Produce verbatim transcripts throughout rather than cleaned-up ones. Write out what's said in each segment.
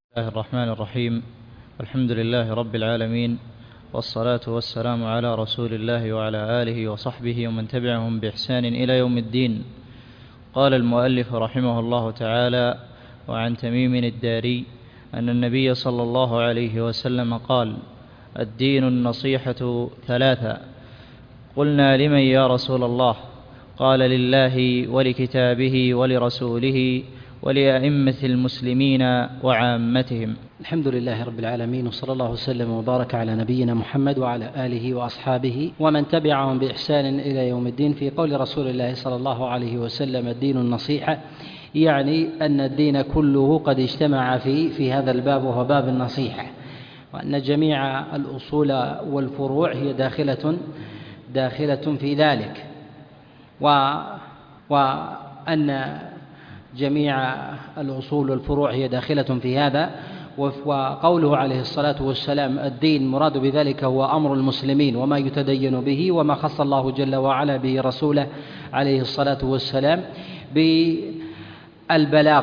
بسم الله الرحمن الرحيم. الحمد لله رب العالمين، والصلاة والسلام على رسول الله وعلى آله وصحبه ومن تبعهم بإحسان إلى يوم الدين. قال المؤلف رحمه الله تعالى: وعن تميم الداري أن النبي صلى الله عليه وسلم قال: الدين النصيحة ثلاثة. قلنا: لمن يا رسول الله؟ قال: لله ولكتابه ولرسوله ولأئمة المسلمين وعامتهم. الحمد لله رب العالمين، وصلى الله وسلم وبارك على نبينا محمد وعلى آله وأصحابه ومن تبعهم بإحسان إلى يوم الدين. في قول رسول الله صلى الله عليه وسلم: الدين النصيحة، يعني أن الدين كله قد اجتمع في في هذا الباب، وهو باب النصيحة، وأن جميع الأصول والفروع هي داخلة داخلة في ذلك، و وأن جميع الأصول والفروع هي داخلة في هذا. وقوله عليه الصلاة والسلام: الدين، مراد بذلك هو أمر المسلمين وما يتدين به، وما خص الله جل وعلا به رسوله عليه الصلاة والسلام بالبلاغ.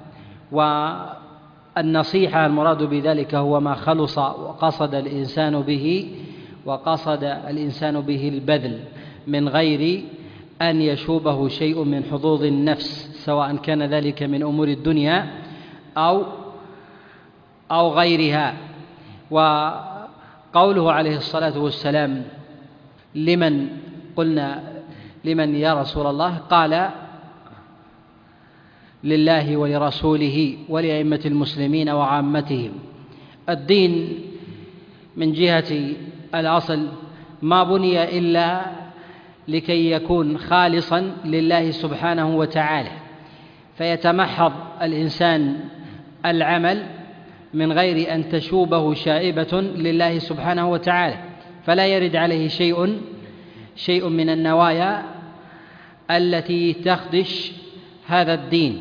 والنصيحة المراد بذلك هو ما خلص وقصد الإنسان به وقصد الإنسان به البذل من غير أن يشوبه شيء من حظوظ النفس، سواء كان ذلك من أمور الدنيا أو أو غيرها. وقوله عليه الصلاة والسلام: لمن؟ قلنا: لمن يا رسول الله؟ قال: لله ولرسوله ولأئمة المسلمين وعامتهم. الدين من جهة الأصل ما بني إلا لكي يكون خالصا لله سبحانه وتعالى، فيتمحض الإنسان العمل من غير أن تشوبه شائبة لله سبحانه وتعالى، فلا يرد عليه شيء شيء من النوايا التي تخدش هذا الدين.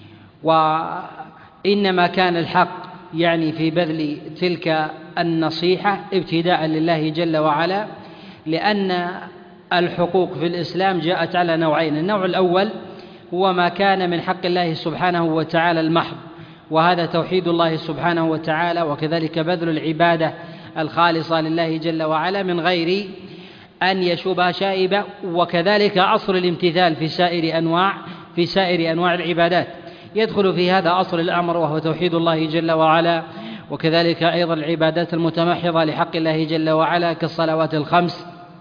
وإنما كان الحق يعني في بذل تلك النصيحة ابتداء لله جل وعلا، لأن الحقوق في الإسلام جاءت على نوعين: النوع الأول هو ما كان من حق الله سبحانه وتعالى المحض، وهذا توحيد الله سبحانه وتعالى، وكذلك بذل العبادة الخالصة لله جل وعلا من غير أن يشوبها شائبة، وكذلك أصل الامتثال في سائر أنواع في سائر أنواع العبادات. يدخل في هذا أصل الأمر وهو توحيد الله جل وعلا، وكذلك أيضا العبادات المتمحضة لحق الله جل وعلا كالصلوات الخمس،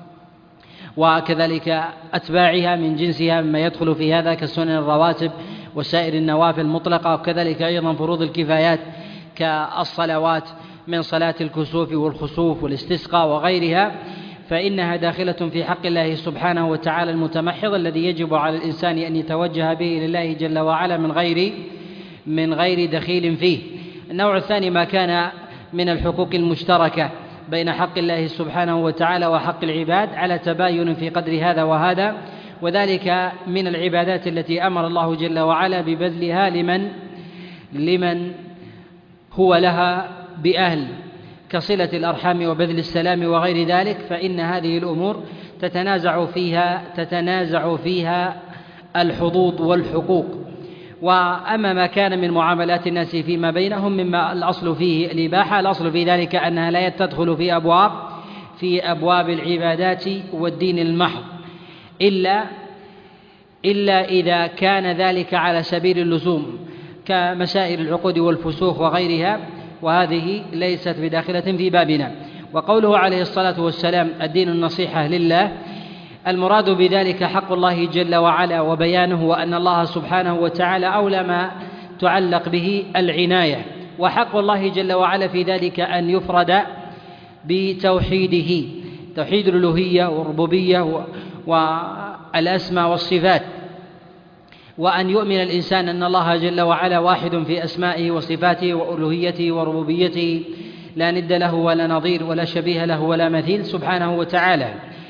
وكذلك أتباعها من جنسها مما يدخل في هذا كالسنن الرواتب وسائر النوافل المطلقة، وكذلك أيضا فروض الكفايات كالصلوات من صلاة الكسوف والخسوف والاستسقاء وغيرها، فإنها داخلة في حق الله سبحانه وتعالى المتمحض الذي يجب على الإنسان أن يتوجه به لله جل وعلا من غير من غير دخيل فيه. النوع الثاني ما كان من الحقوق المشتركة بين حق الله سبحانه وتعالى وحق العباد على تباين في قدر هذا وهذا، وذلك من العبادات التي أمر الله جل وعلا ببذلها لمن لمن هو لها بأهل، كصلة الأرحام وبذل السلام وغير ذلك، فإن هذه الأمور تتنازع فيها تتنازع فيها الحظوظ والحقوق. وأما ما كان من معاملات الناس فيما بينهم مما الأصل فيه الإباحة، الأصل في ذلك أنها لا تدخل في أبواب في أبواب العبادات والدين المحض إلا إلا إذا كان ذلك على سبيل اللزوم كمسائل العقود والفسوق وغيرها، وهذه ليست بداخلة في بابنا. وقوله عليه الصلاة والسلام: الدين النصيحة لله، المراد بذلك حق الله جل وعلا وبيانه، وأن الله سبحانه وتعالى أولى ما تعلق به العناية، وحق الله جل وعلا في ذلك أن يفرد بتوحيده، توحيد الألوهية والربوبية والأسماء والصفات، وأن يؤمن الإنسان أن الله جل وعلا واحد في أسمائه وصفاته وألوهيته وربوبيته، لا ند له ولا نظير ولا شبيه له ولا مثيل سبحانه وتعالى.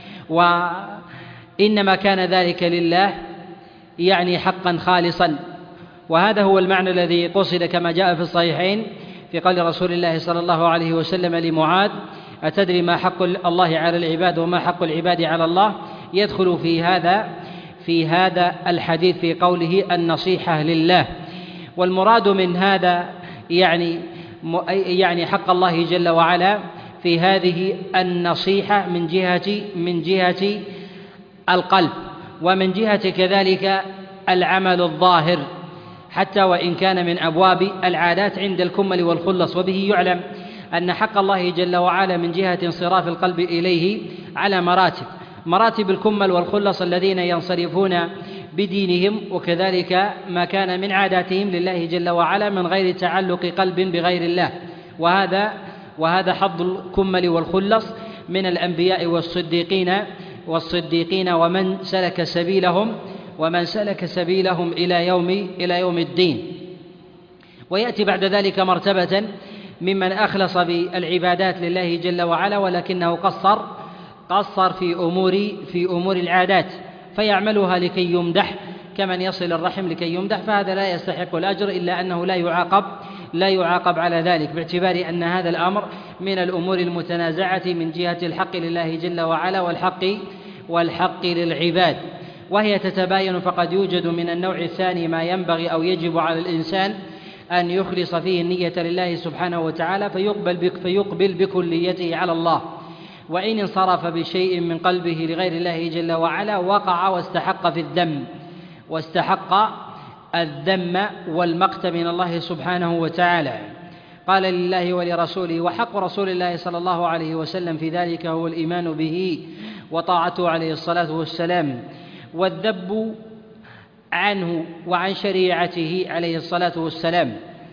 وإنما كان ذلك لله يعني حقا خالصا، وهذا هو المعنى الذي قصد كما جاء في الصحيحين في قول رسول الله صلى الله عليه وسلم لمعاذ: أتدري ما حق الله على العباد وما حق العباد على الله؟ يدخل في هذا في هذا الحديث في قوله النصيحة لله. والمراد من هذا يعني يعني حق الله جل وعلا في هذه النصيحة من جهة من جهة القلب، ومن جهة كذلك العمل الظاهر، حتى وإن كان من أبواب العادات عند الكمل والخلص. وبه يعلم أن حق الله جل وعلا من جهة انصراف القلب إليه على مراتب، مراتب الكمل والخلص الذين ينصرفون بدينهم، وكذلك ما كان من عاداتهم لله جل وعلا من غير تعلق قلب بغير الله، وهذا وهذا حظ الكمل والخلص من الأنبياء والصديقين والصديقين ومن سلك سبيلهم ومن سلك سبيلهم إلى يوم إلى يوم الدين. ويأتي بعد ذلك مرتبة ممن أخلص بالعبادات لله جل وعلا ولكنه قصر قصر في أمور في أمور العادات، فيعملها لكي يمدح كمن يصل الرحم لكي يمدح، فهذا لا يستحق الأجر، إلا أنه لا يعاقب لا يعاقب على ذلك، باعتبار أن هذا الأمر من الأمور المتنازعة من جهة الحق لله جل وعلا والحق والحق للعباد، وهي تتباين. فقد يوجد من النوع الثاني ما ينبغي أو يجب على الإنسان أن يخلص فيه النية لله سبحانه وتعالى، فيقبل بك فيقبل بكليته على الله، وإن انصرف بشيء من قلبه لغير الله جل وعلا وقع واستحق في الذم واستحق الذم والمقت من الله سبحانه وتعالى. قال لله ولرسوله، وحق رسول الله صلى الله عليه وسلم في ذلك هو الإيمان به وطاعته عليه الصلاة والسلام، والذب عنه وعن شريعته عليه الصلاة والسلام.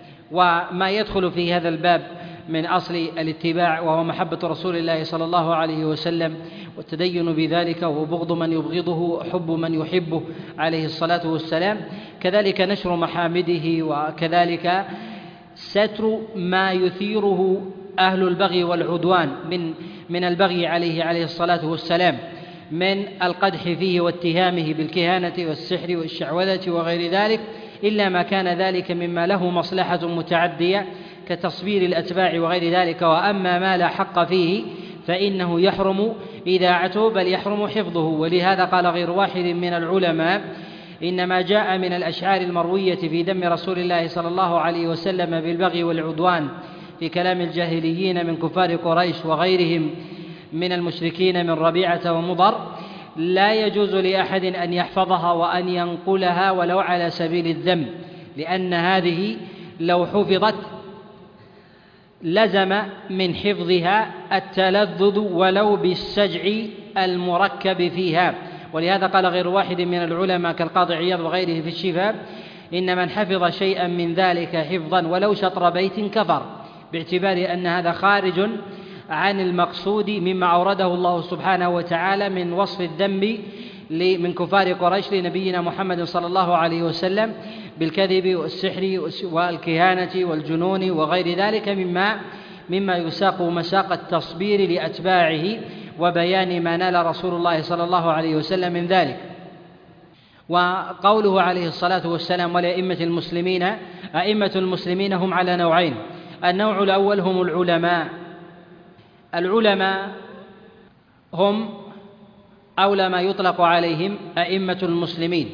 وما يدخل في هذا الباب من أصل الاتباع وهو محبة رسول الله صلى الله عليه وسلم والتدين بذلك، وبغض من يبغضه وحب من يحبه عليه الصلاة والسلام، كذلك نشر محامده، وكذلك ستر ما يثيره أهل البغي والعدوان من من البغي عليه عليه الصلاة والسلام، من القدح فيه واتهامه بالكهانة والسحر والشعوذة وغير ذلك، إلا ما كان ذلك مما له مصلحة متعدية كتصبير الأتباع وغير ذلك. وأما ما لا حق فيه فإنه يحرم إذاعته بل يحرم حفظه. ولهذا قال غير واحد من العلماء: إنما جاء من الأشعار المروية في ذم رسول الله صلى الله عليه وسلم بالبغي والعدوان في كلام الجاهليين من كفار قريش وغيرهم من المشركين من ربيعة ومضر، لا يجوز لأحد أن يحفظها وأن ينقلها ولو على سبيل الذم، لأن هذه لو حفظت لزم من حفظها التلذذ ولو بالسجع المركب فيها. ولهذا قال غير واحد من العلماء كالقاضي عياض وغيره في الشفاء: إن من حفظ شيئا من ذلك حفظا ولو شطر بيت كفر، باعتبار أن هذا خارج عن المقصود مما أورده الله سبحانه وتعالى من وصف الذنب من كفار قريش لنبينا محمد صلى الله عليه وسلم بالكذب والسحر والكهانة والجنون وغير ذلك مما مما يساق مساق التصبير لأتباعه وبيان ما نال رسول الله صلى الله عليه وسلم من ذلك. وقوله عليه الصلاة والسلام: ولأئمة المسلمين، أئمة المسلمين هم على نوعين: النوع الأول هم العلماء. العلماء هم أولى ما يطلق عليهم أئمة المسلمين،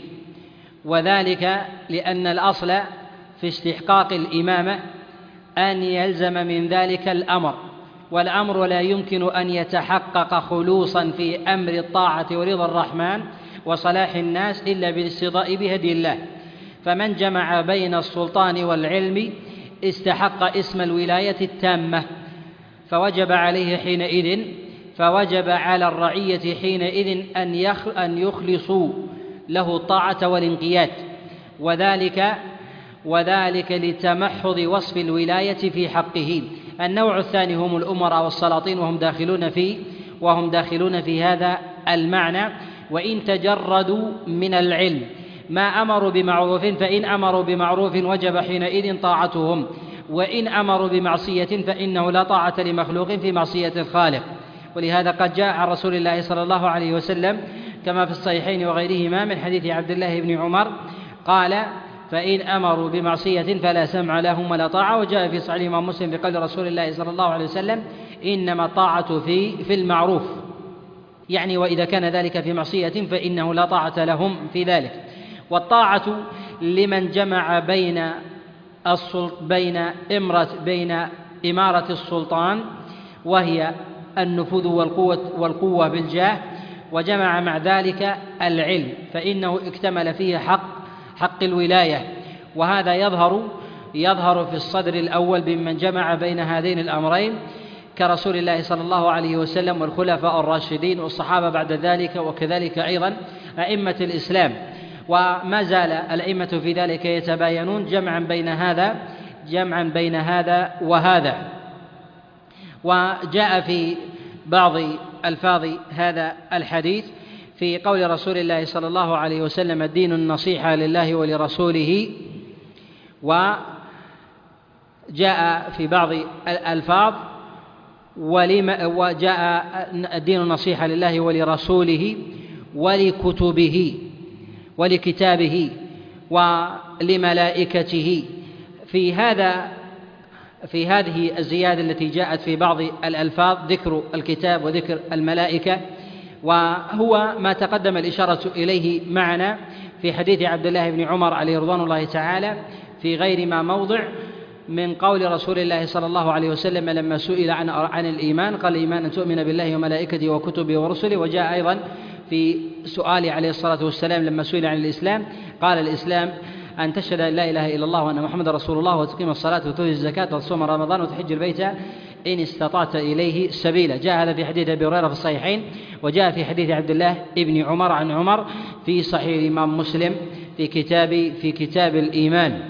وذلك لأن الأصل في استحقاق الإمامة أن يلزم من ذلك الأمر، والأمر لا يمكن أن يتحقق خلوصا في أمر الطاعة ورضا الرحمن وصلاح الناس إلا بالاستضاء بهدي الله. فمن جمع بين السلطان والعلم استحق اسم الولاية التامة، فوجب عليه حينئذ فوجب على الرعية حينئذ أن يخلصوا له الطاعة والانقياد، وذلك وذلك لتمحض وصف الولاية في حقه. النوع الثاني هم الأمراء والسلاطين، وهم داخلون في وهم داخلون في هذا المعنى، وإن تجردوا من العلم ما أمروا بمعروف، فإن أمروا بمعروف وجب حينئذ طاعتهم، وإن أمروا بمعصية فإنه لا طاعة لمخلوق في معصية الخالق. ولهذا قد جاء عن رسول الله صلى الله عليه وسلم كما في الصحيحين وغيرهما من حديث عبد الله بن عمر قال: فإن أمروا بمعصية فلا سمع لهم ولا طاعة. وجاء في صحيح الإمام مسلم بقول رسول الله صلى الله عليه وسلم: إنما الطاعة في في المعروف، يعني وإذا كان ذلك في معصية فإنه لا طاعة لهم في ذلك. والطاعة لمن جمع بين بين إمرة بين إمارة السلطان وهي النفوذ والقوة والقوة بالجاه، وجمع مع ذلك العلم، فإنه اكتمل فيه حق حق الولاية. وهذا يظهر يظهر في الصدر الأول بمن جمع بين هذين الأمرين كرسول الله صلى الله عليه وسلم والخلفاء الراشدين والصحابة بعد ذلك، وكذلك أيضا أئمة الإسلام. وما زال الأئمة في ذلك يتباينون جمعا بين هذا جمعا بين هذا وهذا. وجاء في بعض ألفاظ هذا الحديث في قول رسول الله صلى الله عليه وسلم: الدين النصيحة لله ولرسوله. وجاء في بعض الألفاظ: وجاء الدين النصيحة لله ولرسوله ولكتبه ولكتابه ولملائكته. في هذا في هذه الزيادة التي جاءت في بعض الألفاظ ذكر الكتاب وذكر الملائكة، وهو ما تقدم الإشارة إليه معنا في حديث عبد الله بن عمر عليه رضوان الله تعالى في غير ما موضع من قول رسول الله صلى الله عليه وسلم لما سئل عن عن الإيمان قال: الإيمان أن تؤمن بالله وملائكته وكتبه ورسله. وجاء أيضا في سؤال عليه الصلاة والسلام لما سئل عن الإسلام قال: الإسلام أن تشهد أن لا إله إلا الله وأن محمد رسول الله وتقيم الصلاة وتؤتي الزكاة وتصوم رمضان وتحج البيت إن استطعت إليه سبيلا. جاء هذا في حديث أبي هريرة في الصحيحين، وجاء في حديث عبد الله بن عمر عن عمر في صحيح الإمام مسلم في كتاب في كتاب الإيمان.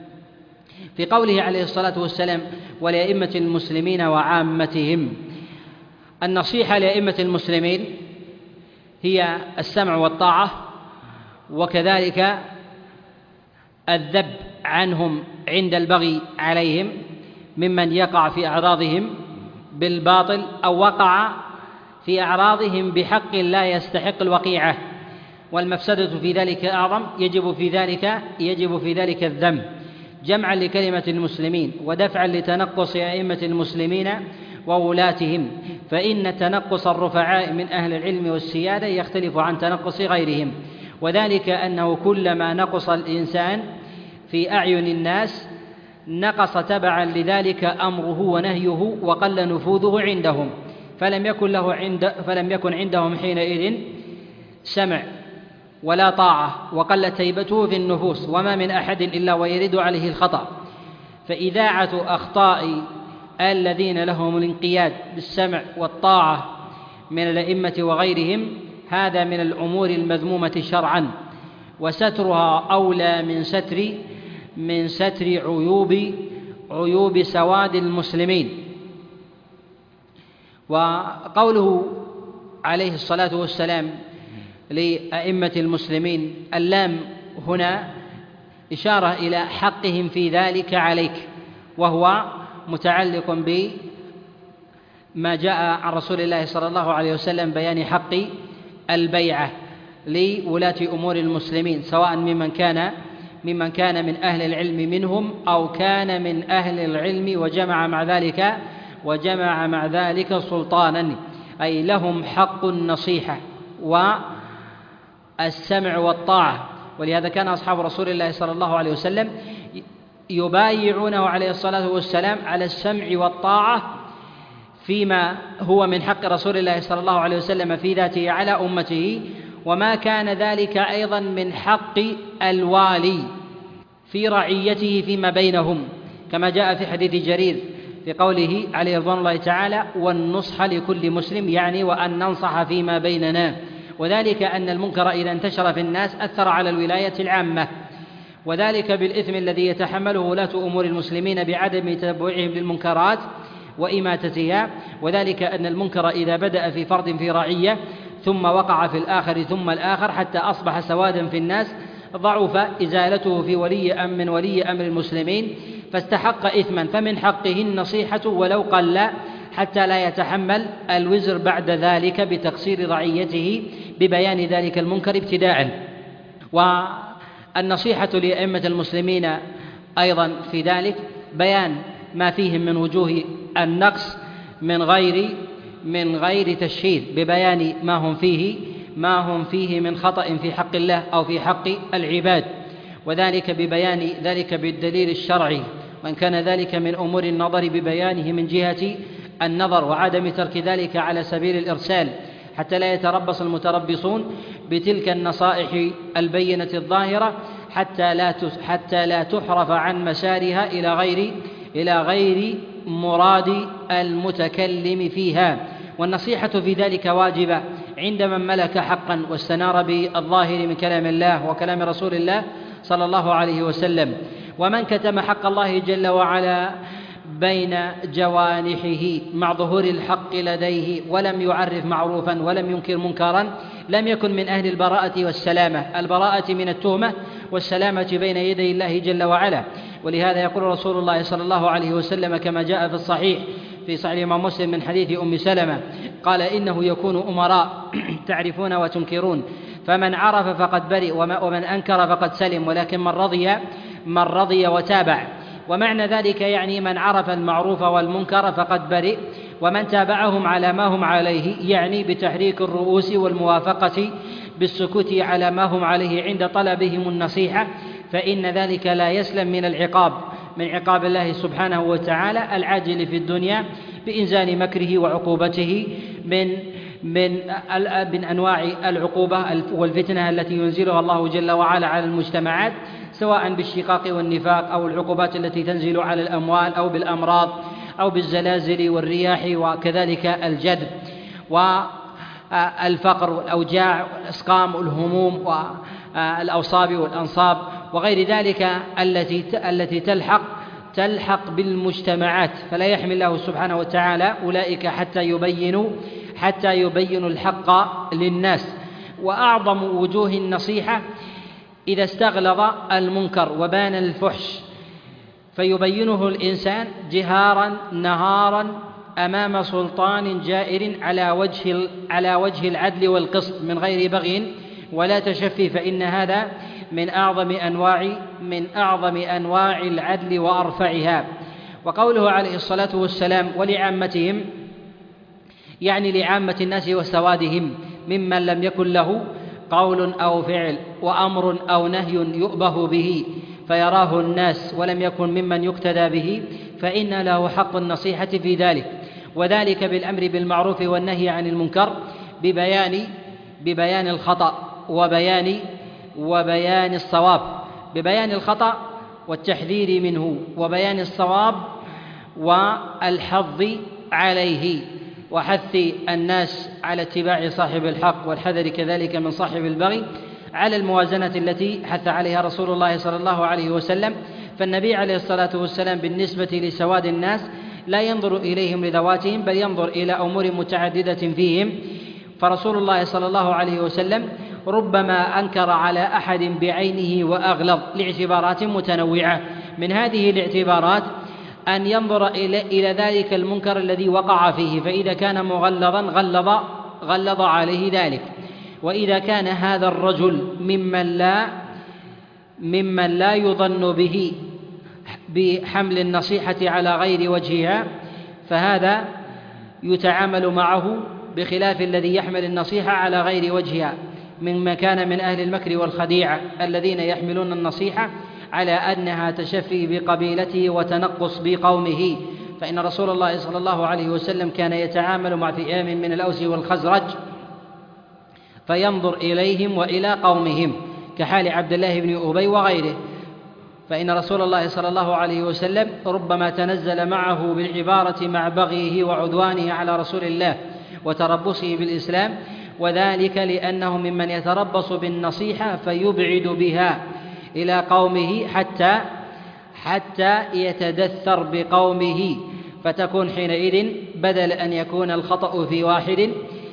في قوله عليه الصلاة والسلام: ولأئمة المسلمين وعامتهم. النصيحة لأئمة المسلمين هي السمع والطاعة، وكذلك الذب عنهم عند البغي عليهم ممن يقع في أعراضهم بالباطل أو وقع في أعراضهم بحق لا يستحق الوقيعة، والمفسدة في ذلك أعظم، يجب في ذلك يجب في ذلك الذم جمعا لكلمة المسلمين ودفعا لتنقص أئمة المسلمين وولاتهم، فإن تنقص الرفعاء من أهل العلم والسيادة يختلف عن تنقص غيرهم، وذلك أنه كلما نقص الإنسان في أعين الناس نقص تبعا لذلك أمره ونهيه وقل نفوذه عندهم، فلم يكن له عند فلم يكن عندهم حينئذ سمع ولا طاعة، وقلت هيبته في النفوس، وما من أحد إلا ويرد عليه الخطأ. فإذاعة أخطاء الذين لهم الانقياد بالسمع والطاعة من الأئمة وغيرهم هذا من الأمور المذمومة شرعا، وسترها أولى من ستر من ستر عيوب عيوب سواد المسلمين. وقوله عليه الصلاة والسلام لأئمة المسلمين، اللام هنا إشارة إلى حقهم في ذلك عليك، وهو متعلق بما جاء عن رسول الله صلى الله عليه وسلم بيان حق البيعة لولاة أمور المسلمين، سواء ممن كان ممن كان من أهل العلم منهم أو كان من أهل العلم وجمع مع ذلك وجمع مع ذلك سلطانا، أي لهم حق النصيحة والسمع والطاعة. ولهذا كان أصحاب رسول الله صلى الله عليه وسلم يبايعونه عليه الصلاة والسلام على السمع والطاعة فيما هو من حق رسول الله صلى الله عليه وسلم في ذاته على أمته، وما كان ذلك أيضا من حق الوالي في رعيته فيما بينهم، كما جاء في حديث جرير في قوله عليه رضوان الله تعالى: والنصح لكل مسلم، يعني وأن ننصح فيما بيننا، وذلك أن المنكر إذا انتشر في الناس أثر على الولاية العامة، وذلك بالإثم الذي يتحمله ولاة أمور المسلمين بعدم تتبعهم للمنكرات وإماتتها، وذلك أن المنكر إذا بدأ في فرد في رعية ثم وقع في الآخر ثم الآخر حتى أصبح سوادا في الناس ضعف إزالته في ولي أمر من ولي أمر المسلمين فاستحق إثما، فمن حقه النصيحة ولو قل حتى لا يتحمل الوزر بعد ذلك بتقصير رعيته ببيان ذلك المنكر ابتداءً. والنصيحة لأئمة المسلمين أيضا في ذلك بيان ما فيهم من وجوه النقص من غير من غير تشهير، ببيان ما هم فيه ما هم فيه من خطأ في حق الله أو في حق العباد، وذلك ببيان ذلك بالدليل الشرعي، وإن كان ذلك من أمور النظر ببيانه من جهة النظر، وعدم ترك ذلك على سبيل الإرسال، حتى لا يتربص المتربصون بتلك النصائح البينة الظاهرة حتى لا حتى لا تحرف عن مسارها إلى غير إلى غير مراد المتكلم فيها. والنصيحة في ذلك واجبة عند من ملك حقا واستنار بالظاهر من كلام الله وكلام رسول الله صلى الله عليه وسلم. ومن كتم حق الله جل وعلا بين جوانحه مع ظهور الحق لديه ولم يعرف معروفا ولم ينكر منكرا لم يكن من أهل البراءة والسلامة، البراءة من التهمة والسلامة بين يدي الله جل وعلا. ولهذا يقول رسول الله صلى الله عليه وسلم كما جاء في الصحيح في صحيح الإمام مسلم من حديث أم سلمة قال: إنه يكون أمراء تعرفون وتنكرون، فمن عرف فقد برئ ومن أنكر فقد سلم، ولكن من رضي من رضي وتابع. ومعنى ذلك يعني من عرف المعروف والمنكر فقد برئ، ومن تابعهم على ما هم عليه يعني بتحريك الرؤوس والموافقة بالسكوت على ما هم عليه عند طلبهم النصيحة، فإن ذلك لا يسلم من العقاب من عقاب الله سبحانه وتعالى العاجل في الدنيا بإنزال مكره وعقوبته من من من أنواع العقوبة والفتنة التي ينزلها الله جل وعلا على المجتمعات، سواء بالشقاق والنفاق أو العقوبات التي تنزل على الأموال أو بالأمراض أو بالزلازل والرياح وكذلك الجذب والفقر والأوجاع والأسقام والهموم والأوصاب والأنصاب وغير ذلك التي التي تلحق تلحق بالمجتمعات. فلا يحمل الله سبحانه وتعالى أولئك حتى يبينوا حتى يبينوا الحق للناس. وأعظم وجوه النصيحة إذا استغلظ المنكر وبان الفحش فيبينه الإنسان جهارا نهارا أمام سلطان جائر على وجه على وجه العدل والقسط من غير بغي ولا تشفي، فإن هذا من أعظم أنواع من أعظم أنواع العدل وأرفعها. وقوله عليه الصلاة والسلام ولعامتهم يعني لعامة الناس وسوادهم ممن لم يكن له قول أو فعل وأمر أو نهي يؤبه به فيراه الناس ولم يكن ممن يقتدى به، فإن له حق النصيحة في ذلك، وذلك بالأمر بالمعروف والنهي عن المنكر ببيان ببيان الخطأ وبيان وبيان الصواب، ببيان الخطأ والتحذير منه وبيان الصواب والحظ عليه وحث الناس على اتباع صاحب الحق والحذر كذلك من صاحب البغي على الموازنة التي حث عليها رسول الله صلى الله عليه وسلم. فالنبي عليه الصلاة والسلام بالنسبة لسواد الناس لا ينظر إليهم لذواتهم بل ينظر إلى أمور متعددة فيهم. فرسول الله صلى الله عليه وسلم ربما أنكر على أحد بعينه وأغلظ لاعتبارات متنوعة، من هذه الاعتبارات أن ينظر إلى, إلى ذلك المنكر الذي وقع فيه، فإذا كان مغلظا غلظ, غلظ عليه ذلك، وإذا كان هذا الرجل ممن لا ممن لا يظن به بحمل النصيحة على غير وجهها فهذا يتعامل معه بخلاف الذي يحمل النصيحة على غير وجهها ممن كان من أهل المكر والخديعة الذين يحملون النصيحة على أنها تشفي بقبيلته وتنقص بقومه. فإن رسول الله صلى الله عليه وسلم كان يتعامل مع فئام من الأوس والخزرج فينظر إليهم وإلى قومهم كحال عبد الله بن أبي وغيره، فإن رسول الله صلى الله عليه وسلم ربما تنزل معه بالعبارة مع بغيه وعدوانه على رسول الله وتربصه بالإسلام، وذلك لأنه ممن يتربص بالنصيحة فيبعد بها إلى قومه حتى حتى يتدثر بقومه، فتكون حينئذ بدل أن يكون الخطأ في واحد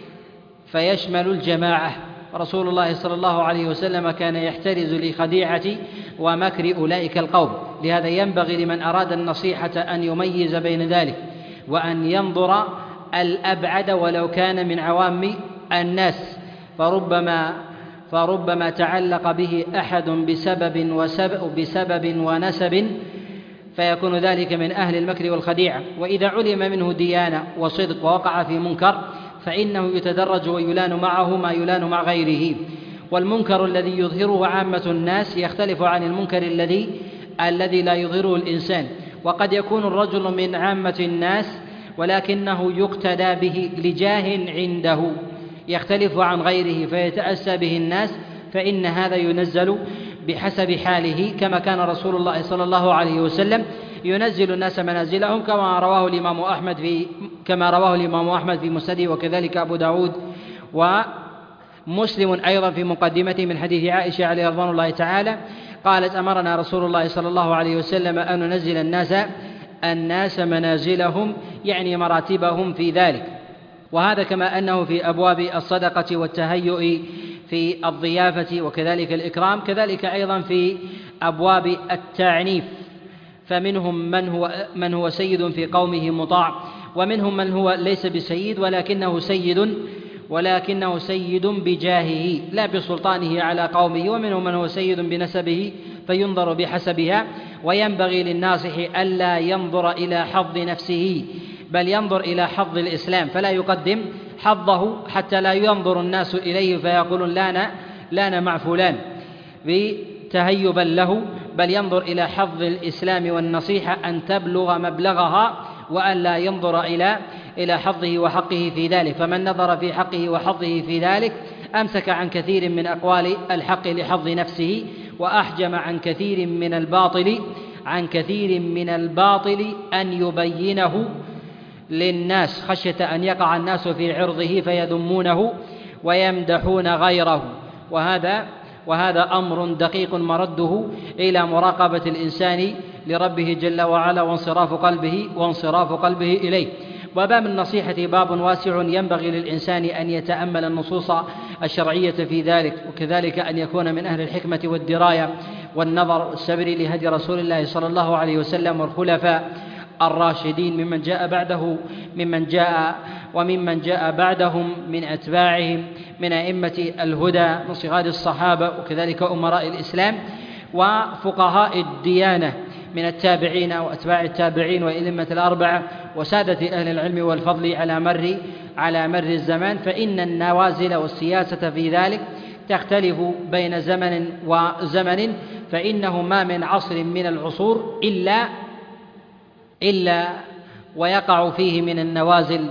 فيشمل الجماعة. رسول الله صلى الله عليه وسلم كان يحترز لخديعة ومكر أولئك القوم، لهذا ينبغي لمن أراد النصيحة أن يميز بين ذلك وأن ينظر الأبعد ولو كان من عوام الناس، فربما فربما تعلق به أحد بسبب وسبب بسبب ونسب فيكون ذلك من أهل المكر والخديعة. وإذا علم منه ديانة وصدق ووقع في منكر فإنه يتدرج ويلان معه ما يلان مع غيره. والمنكر الذي يظهره عامة الناس يختلف عن المنكر الذي الذي لا يظهره الإنسان. وقد يكون الرجل من عامة الناس ولكنه يقتدى به لجاه عنده يختلف عن غيره فيتأسى به الناس، فإن هذا ينزل بحسب حاله، كما كان رسول الله صلى الله عليه وسلم ينزل الناس منازلهم، كما رواه الإمام أحمد في كما رواه الإمام أحمد في مسنده، وكذلك أبو داود ومسلم أيضا في مقدمته من حديث عائشة عليه رضوان الله تعالى قالت: أمرنا رسول الله صلى الله عليه وسلم أن ننزل الناس الناس منازلهم، يعني مراتبهم في ذلك. وهذا كما أنه في أبواب الصدقة والتهيؤ في الضيافة وكذلك الإكرام، كذلك أيضا في أبواب التعنيف، فمنهم من هو من هو سيد في قومه مطاع، ومنهم من هو ليس بسيد ولكنه سيد ولكنه سيد بجاهه لا بسلطانه على قومه، ومنهم من هو سيد بنسبه فينظر بحسبها. وينبغي للناصح ألا ينظر إلى حظ نفسه بل ينظر إلى حظ الإسلام، فلا يقدم حظه حتى لا ينظر الناس إليه فيقولون لانا لانا مع فلان بتهيبا له، بل ينظر إلى حظ الإسلام والنصيحة أن تبلغ مبلغها، وأن لا ينظر إلى إلى حظه وحقه في ذلك. فمن نظر في حقه وحظه في ذلك أمسك عن كثير من أقوال الحق لحظ نفسه، وأحجم عن كثير من الباطل عن كثير من الباطل أن يبينه للناس، خشية أن يقع الناس في عرضه فيذمونه ويمدحون غيره. وهذا وهذا أمر دقيق مرده إلى مراقبة الإنسان لربه جل وعلا وانصراف قلبه وانصراف قلبه إليه. وباب النصيحة باب واسع، ينبغي للإنسان أن يتأمل النصوص الشرعية في ذلك، وكذلك أن يكون من أهل الحكمة والدراية والنظر والسبر لهدي رسول الله صلى الله عليه وسلم والخلفاء الراشدين ممن جاء بعده ممن جاء وممن جاء بعدهم من أتباعهم من أئمة الهدى من صغار الصحابة وكذلك أمراء الإسلام وفقهاء الديانة من التابعين وأتباع التابعين وأئمة الأربعة وسادة أهل العلم والفضل على مر على مر الزمان. فإن النوازل والسياسة في ذلك تختلف بين زمن وزمن، فإنه ما من عصر من العصور إلا إلا ويقع فيه من النوازل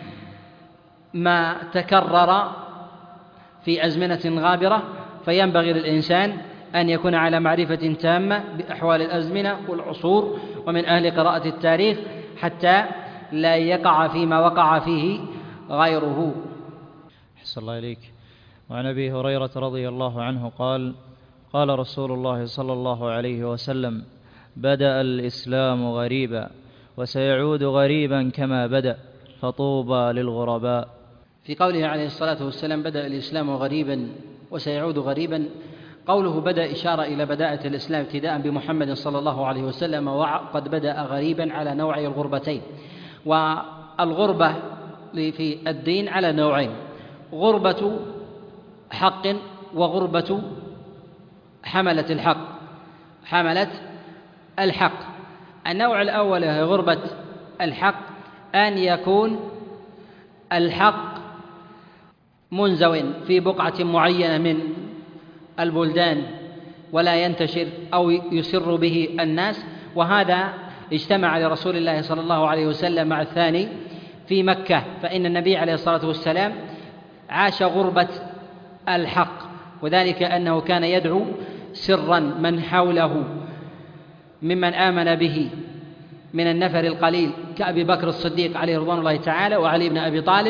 ما تكرر في أزمنة غابرة، فينبغي للإنسان أن يكون على معرفة تامة بأحوال الأزمنة والعصور ومن أهل قراءة التاريخ حتى لا يقع فيما وقع فيه غيره. أحسن الله إليك. وعن أبي هريرة رضي الله عنه قال: قال رسول الله صلى الله عليه وسلم: بدأ الإسلام غريبا وسيعود غريبا كما بدأ فطوبى للغرباء. في قوله عليه الصلاة والسلام بدأ الإسلام غريبا وسيعود غريبا، قوله بدأ إشارة إلى بداية الإسلام ابتداء بمحمد صلى الله عليه وسلم، وقد بدأ غريبا على نوعي الغربتين. والغربة في الدين على نوعين: غربة حق وغربة حملة الحق حملة الحق. النوع الأول هي غربة الحق، أن يكون الحق منزو في بقعة معينة من البلدان ولا ينتشر أو يسر به الناس، وهذا اجتمع لرسول الله صلى الله عليه وسلم مع الثاني في مكة، فإن النبي عليه الصلاة والسلام عاش غربة الحق، وذلك أنه كان يدعو سرا من حوله ممن آمن به من النفر القليل كأبي بكر الصديق عليه رضوان الله تعالى وعلي بن أبي طالب،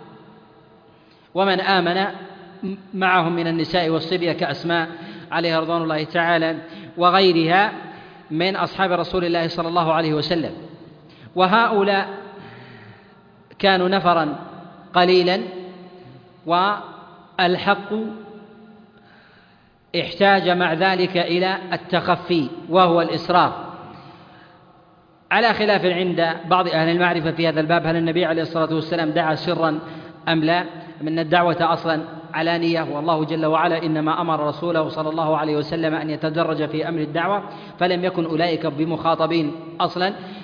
ومن آمن معهم من النساء والصبية كأسماء عليها رضوان الله تعالى وغيرها من أصحاب رسول الله صلى الله عليه وسلم. وهؤلاء كانوا نفرا قليلا، والحق احتاج مع ذلك إلى التخفي وهو الإسراف، على خلاف عند بعض أهل المعرفة في هذا الباب، هل النبي عليه الصلاة والسلام دعا سرا أم لا؟ من الدعوة أصلا علانية، والله جل وعلا إنما أمر رسوله صلى الله عليه وسلم أن يتدرج في أمر الدعوة، فلم يكن أولئك بمخاطبين أصلا،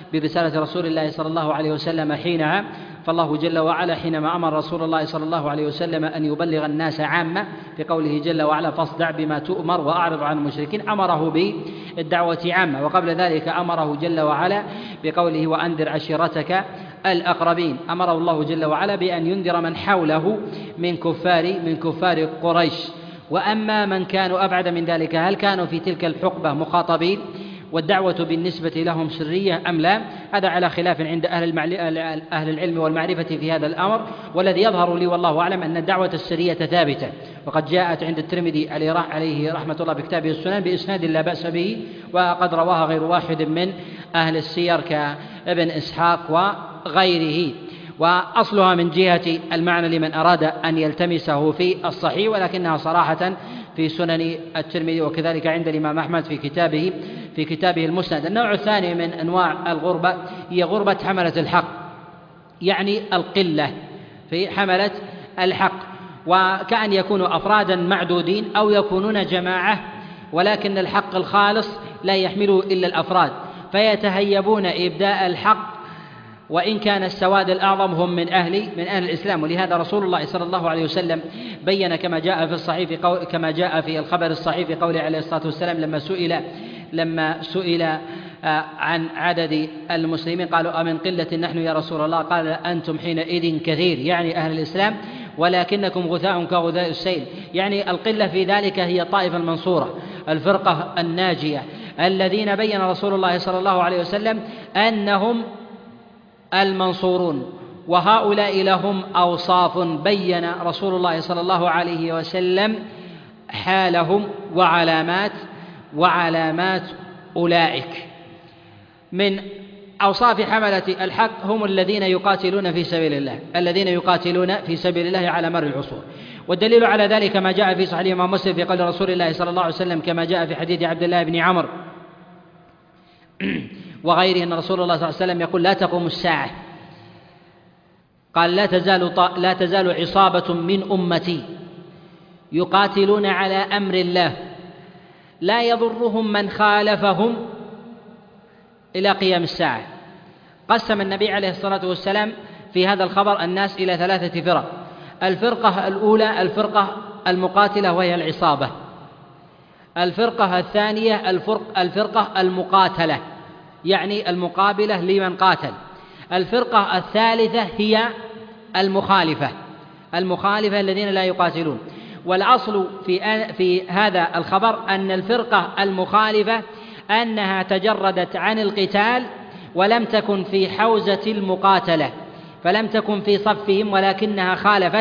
برسالة رسول الله صلى الله عليه وسلم حينها، فالله جل وعلا حينما أمر رسول الله صلى الله عليه وسلم أن يبلغ الناس عامة في قوله جل وعلا فاصدع بما تؤمر وأعرض عن المشركين، أمره بالدعوة عامة. وقبل ذلك أمره جل وعلا بقوله وأنذر عشيرتك الأقربين، أمره الله جل وعلا بأن ينذر من حوله من كفار من كفار قريش. وأما من كانوا أبعد من ذلك، هل كانوا في تلك الحقبة مخاطبين والدعوة بالنسبة لهم سرية أم لا؟ هذا على خلاف عند أهل العلم والمعرفة في هذا الأمر، والذي يظهر لي والله أعلم أن الدعوة السرية ثابتة، وقد جاءت عند الترمذي عليه رحمة الله بكتابه السنن بإسناد لا بأس به، وقد رواها غير واحد من أهل السير كابن إسحاق وغيره. وأصلها من جهة المعنى لمن أراد أن يلتمسه في الصحيح، ولكنها صراحة في سنن الترمذي، وكذلك عند الإمام أحمد في كتابه في كتابه المسند. النوع الثاني من أنواع الغربة هي غربة حملة الحق، يعني القلة في حملة الحق، وكأن يكونوا أفرادا معدودين أو يكونون جماعة، ولكن الحق الخالص لا يحمله إلا الأفراد، فيتهيبون إبداء الحق وإن كان السواد الأعظم هم من أهل من أهل الإسلام. ولهذا رسول الله صلى الله عليه وسلم بين كما جاء في الصحيح في قول كما جاء في الخبر الصحيح في قوله عليه الصلاة والسلام لما سئل لما سئل عن عدد المسلمين قالوا أمن قلة نحن يا رسول الله؟ قال أنتم حينئذ كثير، يعني أهل الإسلام، ولكنكم غثاء كغثاء السيل، يعني القلة في ذلك هي الطائفة المنصورة، الفرقة الناجية، الذين بين رسول الله صلى الله عليه وسلم أنهم المنصورون. وهؤلاء لهم أوصاف بين رسول الله صلى الله عليه وسلم حالهم وعلامات وعلامات أولئك. من أوصاف حملة الحق هم الذين يقاتلون في سبيل الله، الذين يقاتلون في سبيل الله على مر العصور. والدليل على ذلك ما جاء في صحيح الإمام مسلم في قول رسول الله صلى الله عليه وسلم كما جاء في حديث عبد الله بن عمرو وغيره أن رسول الله صلى الله عليه وسلم يقول لا تقوم الساعة، قال لا تزال لا تزال عصابة من أمتي يقاتلون على أمر الله لا يضرهم من خالفهم إلى قيام الساعة. قسم النبي عليه الصلاة والسلام في هذا الخبر الناس إلى ثلاثة فرق. الفرقة الأولى الفرقة المقاتلة وهي العصابة، الفرقة الثانية الفرق الفرقة المقاتلة يعني المقابلة لمن قاتل، الفرقة الثالثة هي المخالفة المخالفة الذين لا يقاتلون. والأصل في في هذا الخبر أن الفرقة المخالفة أنها تجردت عن القتال ولم تكن في حوزة المقاتلة، فلم تكن في صفهم، ولكنها خالفت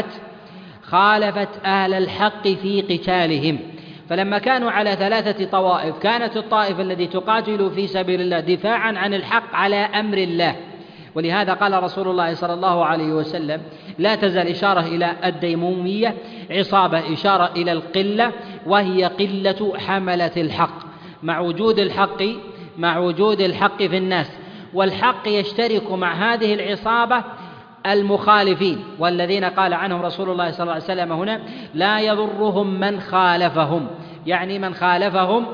خالفت أهل الحق في قتالهم. فلما كانوا على ثلاثة طوائف، كانت الطائفة التي تقاتل في سبيل الله دفاعا عن الحق على أمر الله، ولهذا قال رسول الله صلى الله عليه وسلم لا تزال إشارة إلى الديمومية، عصابة إشارة إلى القلة، وهي قلة حملة الحق مع وجود الحق مع وجود الحق في الناس. والحق يشترك مع هذه العصابة المخالفين، والذين قال عنهم رسول الله صلى الله عليه وسلم هنا لا يضرهم من خالفهم، يعني من خالفهم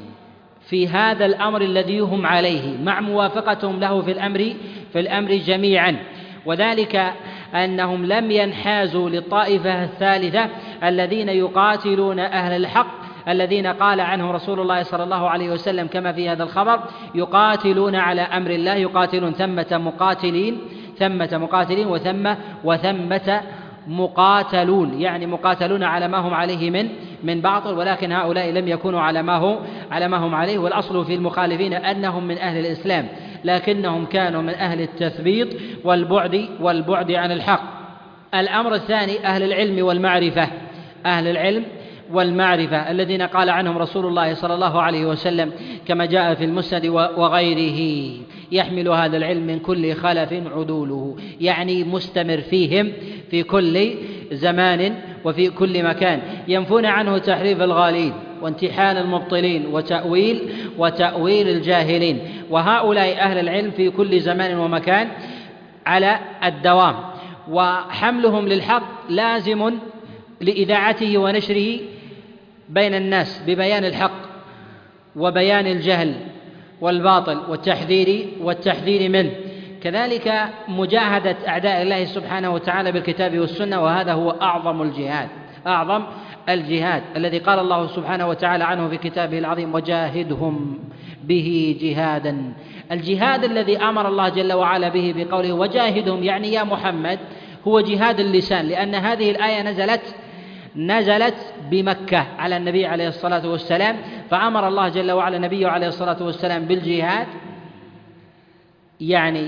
في هذا الأمر الذي هم عليه مع موافقتهم له في الأمر في الأمر جميعا. وذلك أنهم لم ينحازوا للطائفة الثالثة الذين يقاتلون أهل الحق، الذين قال عنهم رسول الله صلى الله عليه وسلم كما في هذا الخبر يقاتلون على أمر الله، يقاتلون ثمة مقاتلين ثمة مقاتلين وثم وثمة مقاتلون، يعني مقاتلون على ما هم عليه من من باطل، ولكن هؤلاء لم يكونوا على ما هو على ما هم عليه. والأصل في المخالفين أنهم من أهل الإسلام، لكنهم كانوا من أهل التثبيط والبعد والبعد عن الحق. الأمر الثاني أهل العلم والمعرفة، أهل العلم والمعرفة الذين قال عنهم رسول الله صلى الله عليه وسلم كما جاء في المسند وغيره يحمل هذا العلم من كل خلف عدوله، يعني مستمر فيهم في كل زمان وفي كل مكان، ينفون عنه تحريف الغالين وانتحال المبطلين وتأويل وتأويل الجاهلين. وهؤلاء أهل العلم في كل زمان ومكان على الدوام، وحملهم للحق لازم لإذاعته ونشره بين الناس ببيان الحق وبيان الجهل والباطل والتحذير والتحذير منه، كذلك مجاهدة أعداء الله سبحانه وتعالى بالكتاب والسنة، وهذا هو أعظم الجهاد أعظم الجهاد الذي قال الله سبحانه وتعالى عنه في كتابه العظيم: وجاهدهم به جهادا. الجهاد الذي أمر الله جل وعلا به بقوله وجاهدهم، يعني يا محمد، هو جهاد اللسان، لأن هذه الآية نزلت نزلت بمكة على النبي عليه الصلاة والسلام، فأمر الله جل وعلا نبيه عليه الصلاة والسلام بالجهاد، يعني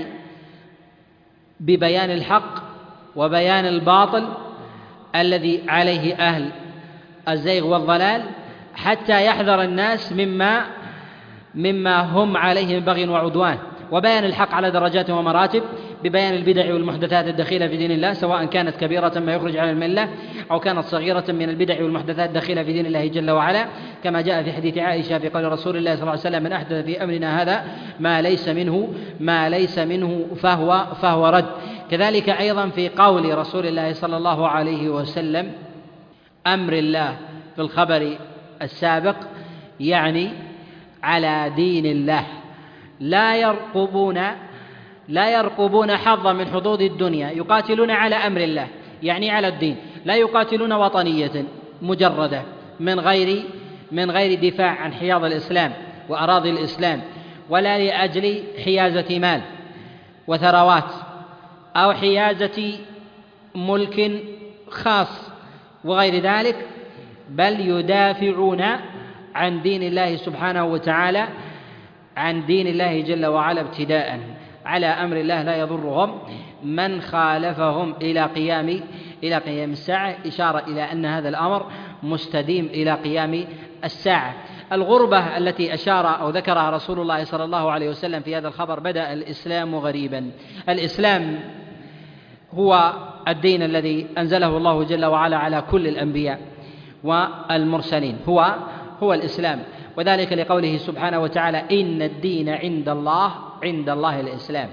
ببيان الحق وبيان الباطل الذي عليه أهل الزيغ والضلال، حتى يحذر الناس مما مما هم عليه من بغي وعدوان، وبيان الحق على درجات ومراتب، ببيان البدع والمحدثات الدخيلة في دين الله، سواء كانت كبيرة ما يخرج على الملة أو كانت صغيرة من البدع والمحدثات الدخيلة في دين الله جل وعلا، كما جاء في حديث عائشة في قول رسول الله صلى الله عليه وسلم: من أحدث في أمرنا هذا ما ليس منه ما ليس منه فهو فهو رد. كذلك أيضا في قول رسول الله صلى الله عليه وسلم: أمر الله في الخبر السابق، يعني على دين الله، لا يرقبون لا يرقبون حظا من حظوظ الدنيا، يقاتلون على أمر الله، يعني على الدين، لا يقاتلون وطنية مجردة من غير من غير دفاع عن حياض الإسلام وأراضي الإسلام، ولا لأجل حيازة مال وثروات أو حيازة ملك خاص وغير ذلك، بل يدافعون عن دين الله سبحانه وتعالى، عن دين الله جل وعلا ابتداء، على أمر الله لا يضرهم من خالفهم إلى قيام إلى قيام الساعة، إشارة إلى أن هذا الأمر مستديم إلى قيام الساعة. الغربة التي أشار أو ذكرها رسول الله صلى الله عليه وسلم في هذا الخبر: بدأ الإسلام غريبا. الإسلام هو الدين الذي أنزله الله جل وعلا على كل الأنبياء والمرسلين، هو هو الإسلام، وذلك لقوله سبحانه وتعالى: إن الدين عند الله عند الله الإسلام.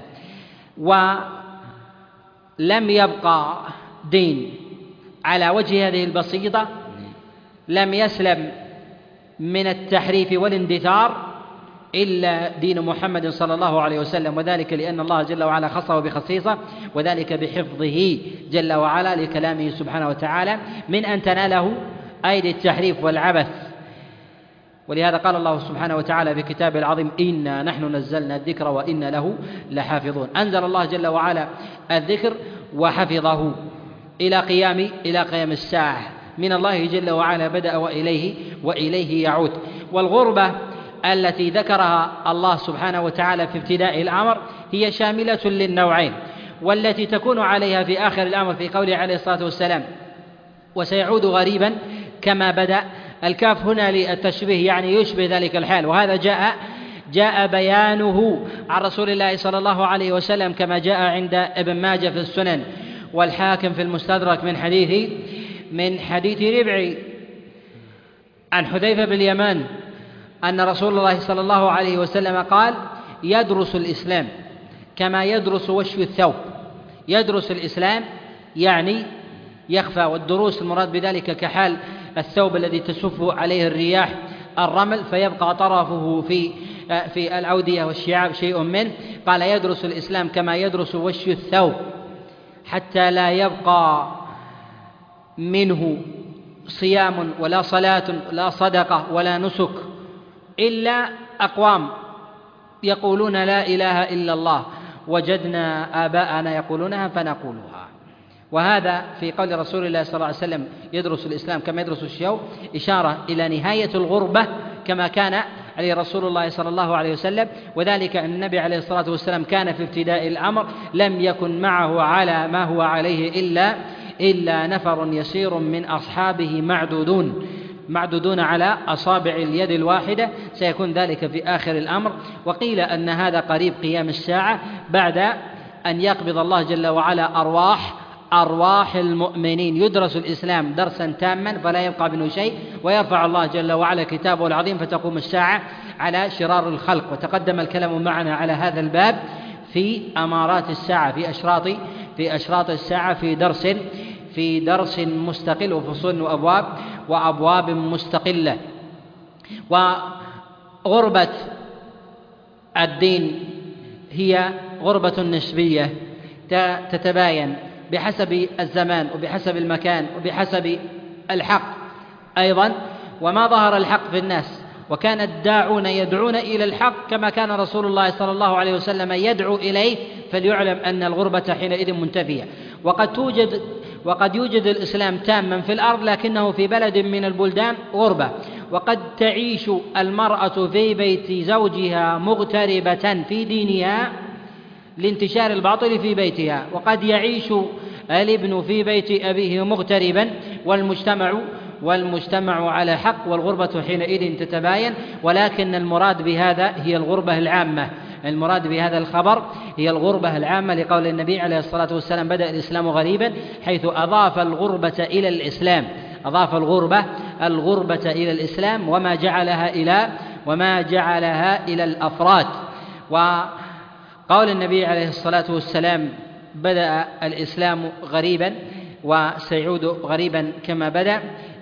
ولم يبقى دين على وجه هذه البسيطة لم يسلم من التحريف والاندثار إلا دين محمد صلى الله عليه وسلم، وذلك لأن الله جل وعلا خصه بخصيصة، وذلك بحفظه جل وعلا لكلامه سبحانه وتعالى من أن تناله أيدي التحريف والعبث. ولهذا قال الله سبحانه وتعالى في كتابه العظيم: إنا نحن نزلنا الذكر وإنا له لحافظون. أنزل الله جل وعلا الذكر وحفظه إلى قيام إلى قيام الساعة، من الله جل وعلا بدأ وإليه وإليه يعود. والغربة التي ذكرها الله سبحانه وتعالى في ابتداء الأمر هي شاملة للنوعين، والتي تكون عليها في آخر الأمر في قوله عليه الصلاة والسلام: وسيعود غريبا كما بدأ. الكاف هنا للتشبيه، يعني يشبه ذلك الحال، وهذا جاء جاء بيانه عن رسول الله صلى الله عليه وسلم كما جاء عند ابن ماجه في السنن والحاكم في المستدرك من حديث من حديث ربعي عن حذيفة بن اليمان أن رسول الله صلى الله عليه وسلم قال: يدرس الإسلام كما يدرس وشي الثوب. يدرس الإسلام يعني يخفى، والدروس المراد بذلك كحال الثوب الذي تسف عليه الرياح الرمل فيبقى طرفه في في الأودية والشعاب شيء منه. قال: يدرس الإسلام كما يدرس وشي الثوب، حتى لا يبقى منه صيام ولا صلاة ولا صدقة ولا نسك إلا أقوام يقولون لا إله إلا الله، وجدنا آباءنا يقولونها فنقولها. وهذا في قول رسول الله صلى الله عليه وسلم: يدرس الإسلام كما يدرس الشيء، إشارة إلى نهاية الغربة كما كان عليه رسول الله صلى الله عليه وسلم، وذلك أن النبي عليه الصلاة والسلام كان في ابتداء الأمر لم يكن معه على ما هو عليه إلا إلا نفر يسير من أصحابه معدودون معدودون على أصابع اليد الواحدة، سيكون ذلك في آخر الأمر. وقيل أن هذا قريب قيام الساعة بعد أن يقبض الله جل وعلا أرواح أرواح المؤمنين. يدرس الإسلام درسا تاما فلا يبقى منه شيء، ويرفع الله جل وعلا كتابه العظيم فتقوم الساعة على شرار الخلق. وتقدم الكلام معنا على هذا الباب في أمارات الساعة، في أشراط في أشراط الساعة في درس في درس مستقل، وفصول وأبواب وأبواب مستقلة. وغربة الدين هي غربة نسبية تتباين بحسب الزمان وبحسب المكان وبحسب الحق أيضا، وما ظهر الحق في الناس، وكان الداعون يدعون إلى الحق كما كان رسول الله صلى الله عليه وسلم يدعو إليه، فليعلم أن الغربة حينئذ منتفية. وقد توجد وقد يوجد الإسلام تاما في الأرض لكنه في بلد من البلدان غربة، وقد تعيش المرأة في بيت زوجها مغتربة في دينها لانتشار الباطل في بيتها، وقد يعيش الابن في بيت أبيه مغتربا والمجتمع والمجتمع على حق، والغربة حينئذ تتباين. ولكن المراد بهذا هي الغربة العامة، المراد بهذا الخبر هي الغربة العامة، لقول النبي عليه الصلاة والسلام: بدأ الإسلام غريبا، حيث أضاف الغربة إلى الإسلام، أضاف الغربة الغربة إلى الإسلام وما جعلها إلى وما جعلها إلى الأفراد. وقول النبي عليه الصلاة والسلام: بدأ الإسلام غريبا وسيعود غريبا كما بدأ،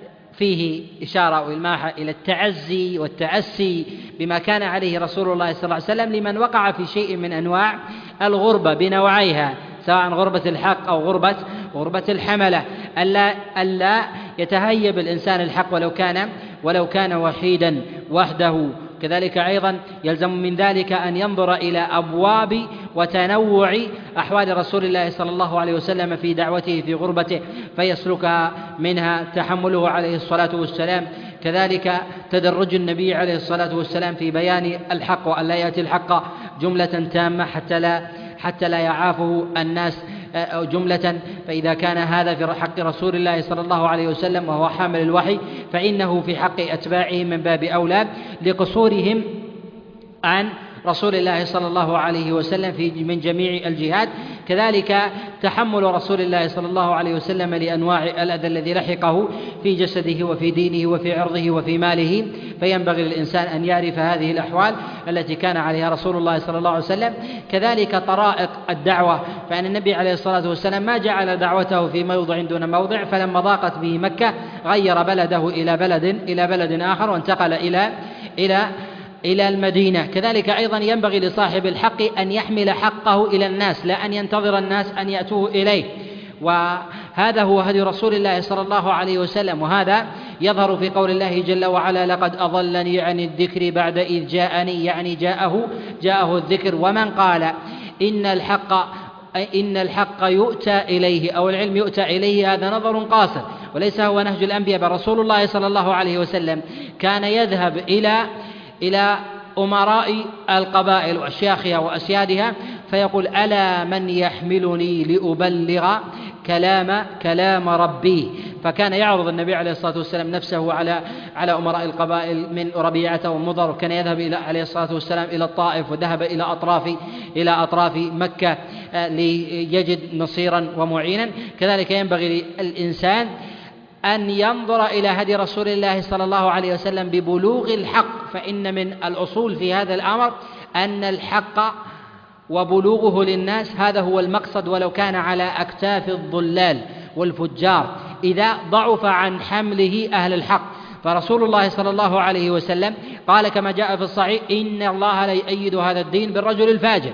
فيه إشارة وإلماحة إلى التعزي والتأسي بما كان عليه رسول الله صلى الله عليه وسلم لمن وقع في شيء من أنواع الغربة بنوعيها، سواء غربة الحق أو غربة غربة الحملة، ألا ألا يتهيب الإنسان الحق ولو كان ولو كان وحيدا وحده. كذلك أيضا يلزم من ذلك أن ينظر إلى أبواب وتنوع أحوال رسول الله صلى الله عليه وسلم في دعوته في غربته، فيسلكها منها تحمله عليه الصلاة والسلام، كذلك تدرج النبي عليه الصلاة والسلام في بيان الحق، وأن لا يأتي الحق جملة تامة حتى لا حتى لا يعافه الناس جملة. فإذا كان هذا في حق رسول الله صلى الله عليه وسلم وهو حامل الوحي، فإنه في حق أتباعه من باب أولى لقصورهم عن رسول الله صلى الله عليه وسلم في من جميع الجهات. كذلك تحمل رسول الله صلى الله عليه وسلم لأنواع الأذى الذي لحقه في جسده وفي دينه وفي عرضه وفي ماله، فينبغي للإنسان أن يعرف هذه الأحوال التي كان عليها رسول الله صلى الله عليه وسلم. كذلك طرائق الدعوة، فإن النبي عليه الصلاة والسلام ما جعل دعوته في موضع دون موضع، فلما ضاقت به مكة غير بلده إلى بلد إلى بلد آخر وانتقل إلى إلى إلى المدينة. كذلك أيضا ينبغي لصاحب الحق أن يحمل حقه إلى الناس، لا أن ينتظر الناس أن يأتوه إليه، وهذا هو هدي رسول الله صلى الله عليه وسلم. وهذا يظهر في قول الله جل وعلا: لقد أضلني عن الذكر بعد إذ جاءني، يعني جاءه جاءه الذكر. ومن قال إن الحق إن الحق يؤتى إليه أو العلم يؤتى إليه، هذا نظر قاصر وليس هو نهج الأنبياء، بل رسول الله صلى الله عليه وسلم كان يذهب إلى إلى أمراء القبائل وأشياخها وأسيادها فيقول: ألا من يحملني لأبلغ كلام كلام ربي. فكان يعرض النبي عليه الصلاة والسلام نفسه على على أمراء القبائل من ربيعة ومضر، وكان يذهب إلى عليه الصلاة والسلام إلى الطائف، وذهب إلى أطراف إلى أطراف مكة ليجد نصيرا ومعينا. كذلك ينبغي للإنسان أن ينظر إلى هدي رسول الله صلى الله عليه وسلم ببلوغ الحق، فإن من الأصول في هذا الأمر أن الحق وبلوغه للناس هذا هو المقصد، ولو كان على أكتاف الضلال والفجار إذا ضعف عن حمله أهل الحق. فرسول الله صلى الله عليه وسلم قال كما جاء في الصحيح: إن الله لا يؤيد هذا الدين بالرجل الفاجر.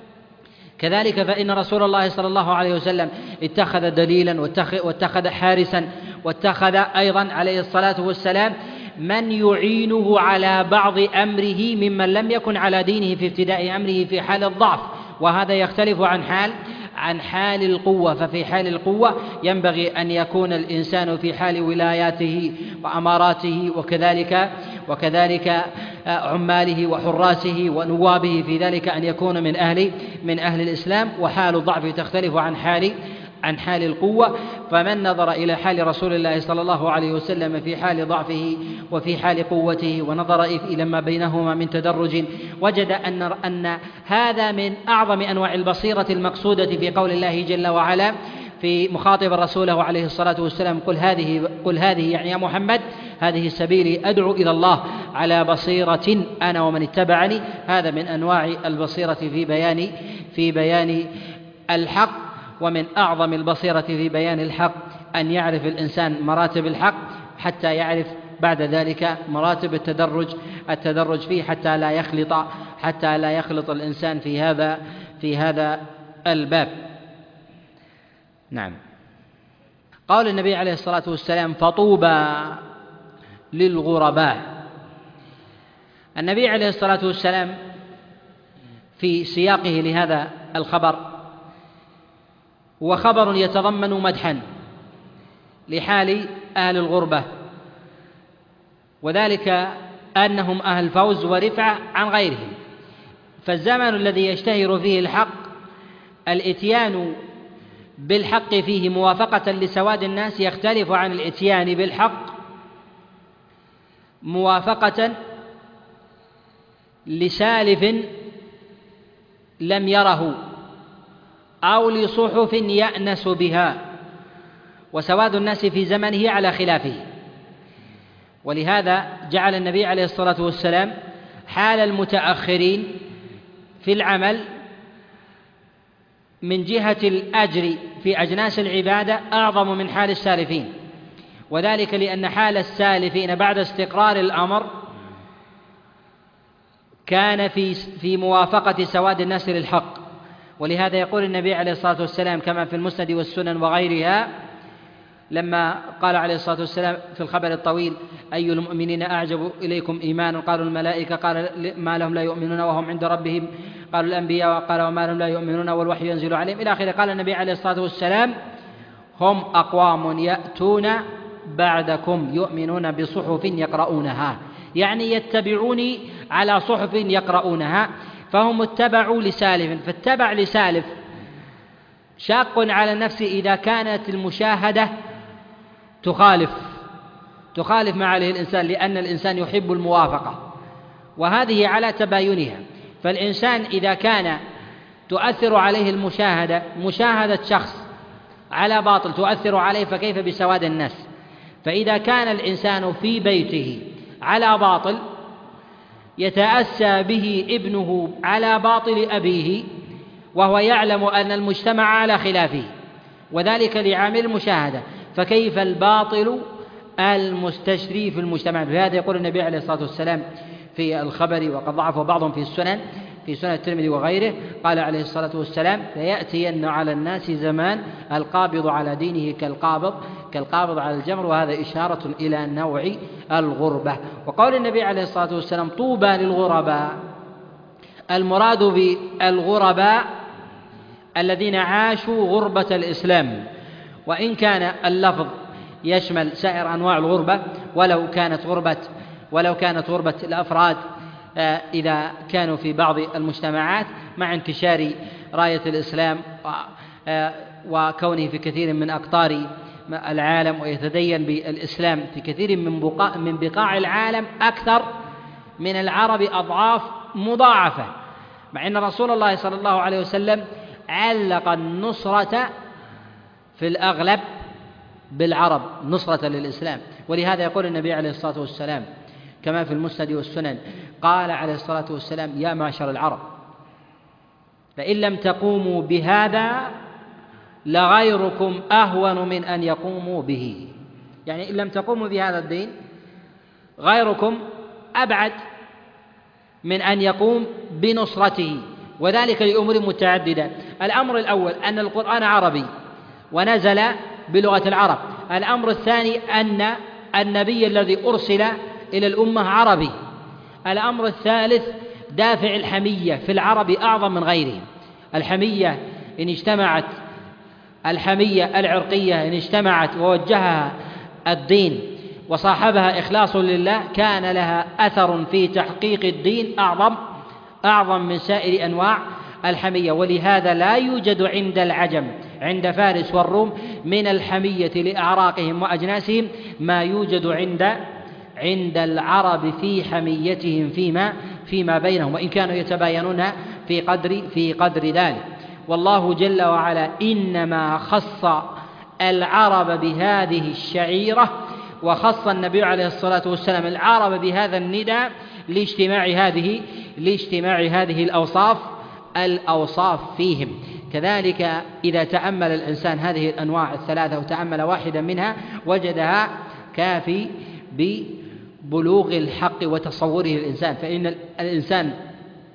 كذلك فإن رسول الله صلى الله عليه وسلم اتخذ دليلا واتخذ حارسا، واتخذ أيضا عليه الصلاة والسلام من يعينه على بعض أمره ممن لم يكن على دينه في ابتداء أمره في حال الضعف، وهذا يختلف عن حال عن حال القوة. ففي حال القوة ينبغي أن يكون الإنسان في حال ولاياته وأماراته، وكذلك وكذلك عماله وحراسه ونوابه، في ذلك أن يكون من أهل من أهل الإسلام. وحال الضعف تختلف عن حال عن حال القوة. فمن نظر إلى حال رسول الله صلى الله عليه وسلم في حال ضعفه وفي حال قوته، ونظر إلى ما بينهما من تدرج، وجد أن أن هذا من أعظم أنواع البصيرة المقصودة في قول الله جل وعلا في مخاطب رسوله عليه الصلاة والسلام: قل هذه قل هذه يعني يا محمد هذه سبيلي أدعو إلى الله على بصيرة أنا ومن اتبعني. هذا من أنواع البصيرة في بيان في بيان الحق. ومن أعظم البصيرة في بيان الحق أن يعرف الإنسان مراتب الحق حتى يعرف بعد ذلك مراتب التدرج التدرج فيه، حتى لا يخلط حتى لا يخلط الإنسان في هذا في هذا الباب. نعم. قال النبي عليه الصلاة والسلام: فطوبى للغرباء. النبي عليه الصلاة والسلام في سياقه لهذا الخبر هو خبر يتضمن مدحا لحال أهل الغربة، وذلك أنهم أهل فوز ورفعة عن غيرهم. فالزمن الذي يشتهر فيه الحق الإتيان بالحق فيه موافقة لسواد الناس يختلف عن الإتيان بالحق موافقة لسالف لم يره أو لصحف يأنس بها، وسواد الناس في زمنه على خلافه. ولهذا جعل النبي عليه الصلاة والسلام حال المتأخرين في العمل من جهة الأجر في أجناس العبادة أعظم من حال السالفين، وذلك لأن حال السالفين بعد استقرار الأمر كان في في موافقة سواد الناس للحق. ولهذا يقول النبي عليه الصلاة والسلام كما في المسند والسنن وغيرها لما قال عليه الصلاة والسلام في الخبر الطويل: أي المؤمنين أعجب إليكم إيمانا؟ قالوا الملائكة. قال: ما لهم لا يؤمنون وهم عند ربهم؟ قالوا الأنبياء. قال: وما لهم لا يؤمنون والوحي ينزل عليهم إلى آخره. قال النبي عليه الصلاة والسلام: هم أقوام يأتون بعدكم يؤمنون بصحف يقرؤونها، يعني يتبعوني على صحف يقرؤونها، فهم اتبعوا لسالف. فاتبع لسالف شاق على النفس إذا كانت المشاهدة تخالف تخالف ما عليه الإنسان، لأن الإنسان يحب الموافقة، وهذه على تباينها. فالإنسان إذا كان تؤثر عليه المشاهدة مشاهدة شخص على باطل تؤثر عليه، فكيف بسواد الناس؟ فإذا كان الإنسان في بيته على باطل يتأسى به ابنه على باطل أبيه وهو يعلم أن المجتمع على خلافه، وذلك لعامل المشاهدة، فكيف الباطل المستشري في المجتمع؟ بهذا يقول النبي عليه الصلاة والسلام في الخبر، وقد ضعفه بعضهم في السنن في سنن الترمذي وغيره، قال عليه الصلاة والسلام: ليأتين على الناس زمان القابض على دينه كالقابض كالقابض على الجمر. وهذا إشارة إلى نوع الغربة. وقول النبي عليه الصلاة والسلام: طوبى للغرباء، المراد بالغرباء الذين عاشوا غربة الإسلام، وإن كان اللفظ يشمل سائر أنواع الغربة، ولو كانت غربة ولو كانت غربة الأفراد إذا كانوا في بعض المجتمعات مع انتشار راية الإسلام وكونه في كثير من أقطار العالم ويتدين بالإسلام في كثير من بقاع من بقاع العالم أكثر من العرب أضعاف مضاعفة، مع أن رسول الله صلى الله عليه وسلم علق النصرة في الأغلب بالعرب نصرة للإسلام. ولهذا يقول النبي عليه الصلاة والسلام كما في المسند والسنن، قال عليه الصلاة والسلام: يا معشر العرب، فإن لم تقوموا بهذا لغيركم أهون من أن يقوموا به. يعني إن لم تقوموا بهذا الدين غيركم أبعد من أن يقوم بنصرته، وذلك لأمور متعددة. الأمر الأول أن القرآن عربي ونزل بلغة العرب. الأمر الثاني أن النبي الذي أرسل إلى الأمة عربي. الأمر الثالث دافع الحمية في العرب أعظم من غيرهم. الحمية إن اجتمعت الحمية العرقية إن اجتمعت ووجهها الدين وصاحبها إخلاص لله كان لها أثر في تحقيق الدين أعظم أعظم من سائر أنواع الحمية. ولهذا لا يوجد عند العجم عند فارس والروم من الحمية لأعراقهم وأجناسهم ما يوجد عند عند العرب في حميتهم فيما فيما بينهم، وإن كانوا يتباينون في قدر في قدر ذلك. والله جل وعلا إنما خص العرب بهذه الشعيرة، وخص النبي عليه الصلاة والسلام العرب بهذا النداء لاجتماع هذه لاجتماع هذه الأوصاف الأوصاف فيهم. كذلك إذا تأمل الإنسان هذه الأنواع الثلاثة وتأمل واحدا منها وجدها كافي ببلوغ الحق وتصوره الإنسان. فإن الإنسان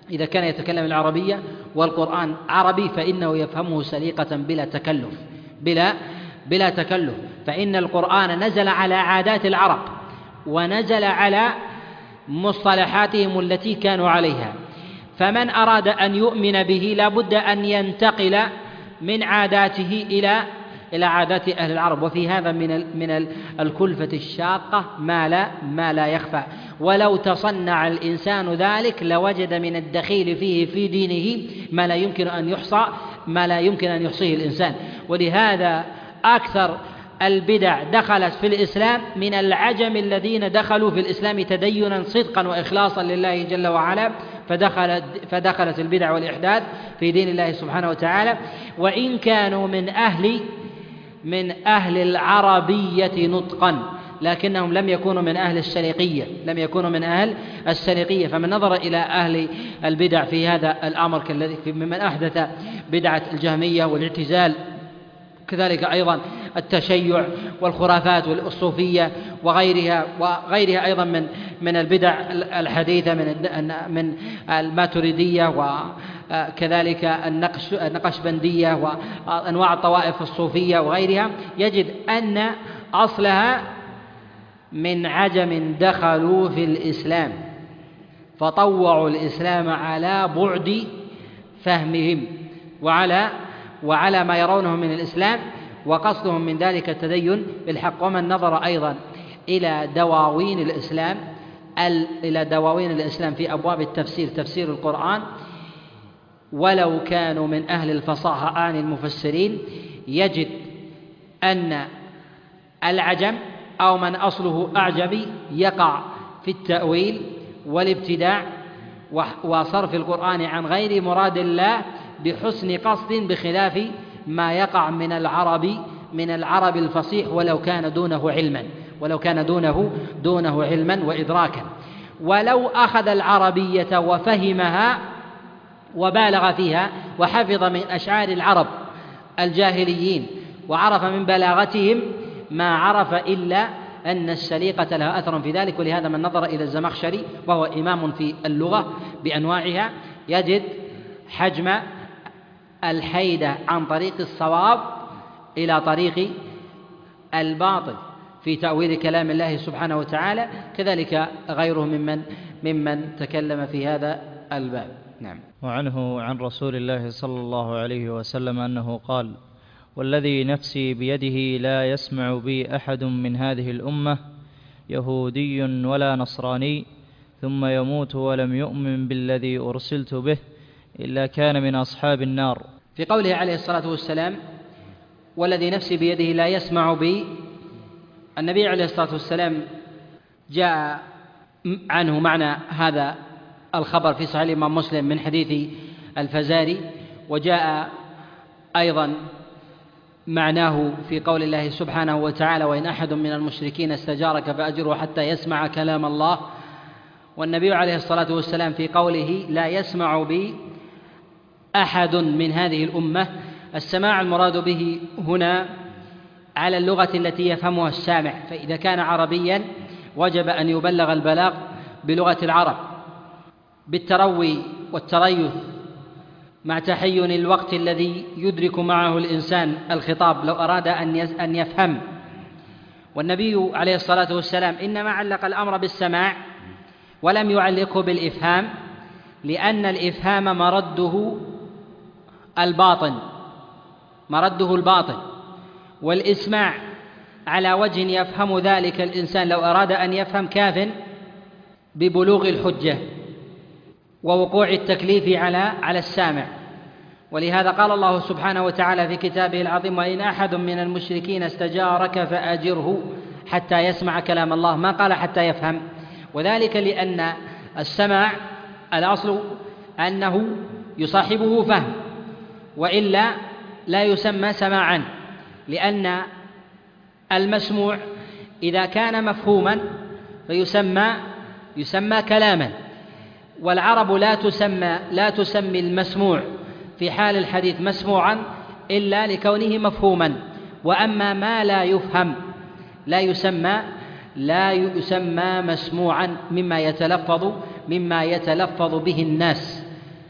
إذا كان يتكلم العربية والقرآن عربي فإنه يفهمه سليقة بلا تكلف بلا بلا تكلف فإن القرآن نزل على عادات العرب ونزل على مصطلحاتهم التي كانوا عليها، فمن أراد أن يؤمن به لا بد أن ينتقل من عاداته إلى إلى عادات أهل العرب، وفي هذا من من الكلفة الشاقة ما لا ما لا يخفى. ولو تصنع الإنسان ذلك لوجد من الدخيل فيه في دينه ما لا يمكن أن يحصى ما لا يمكن أن يحصيه الإنسان. ولهذا أكثر البدع دخلت في الإسلام من العجم الذين دخلوا في الإسلام تدينا صدقا وإخلاصا لله جل وعلا، فدخلت, فدخلت البدع والإحداث في دين الله سبحانه وتعالى، وإن كانوا من أهل من أهل العربية نطقا لكنهم لم يكونوا من أهل السليقية لم يكونوا من أهل السليقية. فمن نظر إلى أهل البدع في هذا الأمر كالذي ممن أحدث بدعة الجهمية والاعتزال، كذلك أيضا التشيع والخرافات والصوفية وغيرها وغيرها أيضا من من البدع الحديثة من من الماتريدية وكذلك النقش النقشبندية وأنواع الطوائف الصوفية وغيرها، يجد أن أصلها من عجم دخلوا في الإسلام فطوعوا الإسلام على بعد فهمهم وعلى وعلى ما يرونه من الإسلام، وقصدهم من ذلك التدين بالحق. ومن نظر أيضا إلى دواوين الإسلام إلى دواوين الإسلام في أبواب التفسير تفسير القرآن ولو كانوا من أهل الفصاحة عن المفسرين، يجد أن العجم أو من أصله أعجمي يقع في التأويل والابتداع وصرف القرآن عن غير مراد الله بحسن قصد، بخلاف ما يقع من العرب من العرب الفصيح ولو كان دونه علما ولو كان دونه دونه علما وإدراكا. ولو أخذ العربية وفهمها وبالغ فيها وحفظ من أشعار العرب الجاهليين وعرف من بلاغتهم ما عرف إلا أن السليقة لها أثر في ذلك. ولهذا من نظر إلى الزمخشري وهو إمام في اللغة بأنواعها يجد حجم الحيدة عن طريق الصواب إلى طريق الباطل في تأويل كلام الله سبحانه وتعالى، كذلك غيره ممن ممن تكلم في هذا الباب. نعم. وعنه عن رسول الله صلى الله عليه وسلم أنه قال: والذي نفسي بيده لا يسمع بي أحد من هذه الأمة يهودي ولا نصراني ثم يموت ولم يؤمن بالذي أرسلت به إلا كان من أصحاب النار. في قوله عليه الصلاة والسلام والذي نفسي بيده لا يسمع بي، النبي عليه الصلاة والسلام جاء عنه معنى هذا الخبر في صحيح الإمام مسلم من حديث الفزاري، وجاء أيضا معناه في قول الله سبحانه وتعالى: وإن أحد من المشركين استجارك فأجره حتى يسمع كلام الله. والنبي عليه الصلاة والسلام في قوله لا يسمع بي أحد من هذه الأمة، السماع المراد به هنا على اللغة التي يفهمها السامع، فإذا كان عربيا وجب أن يبلغ البلاغ بلغة العرب بالتروي والتريث مع تحين الوقت الذي يدرك معه الإنسان الخطاب لو أراد أن يفهم. والنبي عليه الصلاة والسلام إنما علق الأمر بالسماع ولم يعلقه بالإفهام، لأن الإفهام مرده الباطن مرده الباطن والإسماع على وجه يفهم ذلك الإنسان لو أراد أن يفهم كاف ببلوغ الحجة ووقوع التكليف على على السامع. ولهذا قال الله سبحانه وتعالى في كتابه العظيم: وإن أحد من المشركين استجارك فأجره حتى يسمع كلام الله، ما قال حتى يفهم، وذلك لأن السماع الأصل أنه يصاحبه فهم، وإلا لا يسمى سماعا، لأن المسموع إذا كان مفهوما فيسمى يسمى كلاما، والعرب لا تسمى لا تسمي المسموع في حال الحديث مسموعا إلا لكونه مفهوما، وأما ما لا يفهم لا يسمى لا يسمى مسموعا مما يتلفظ مما يتلفظ به الناس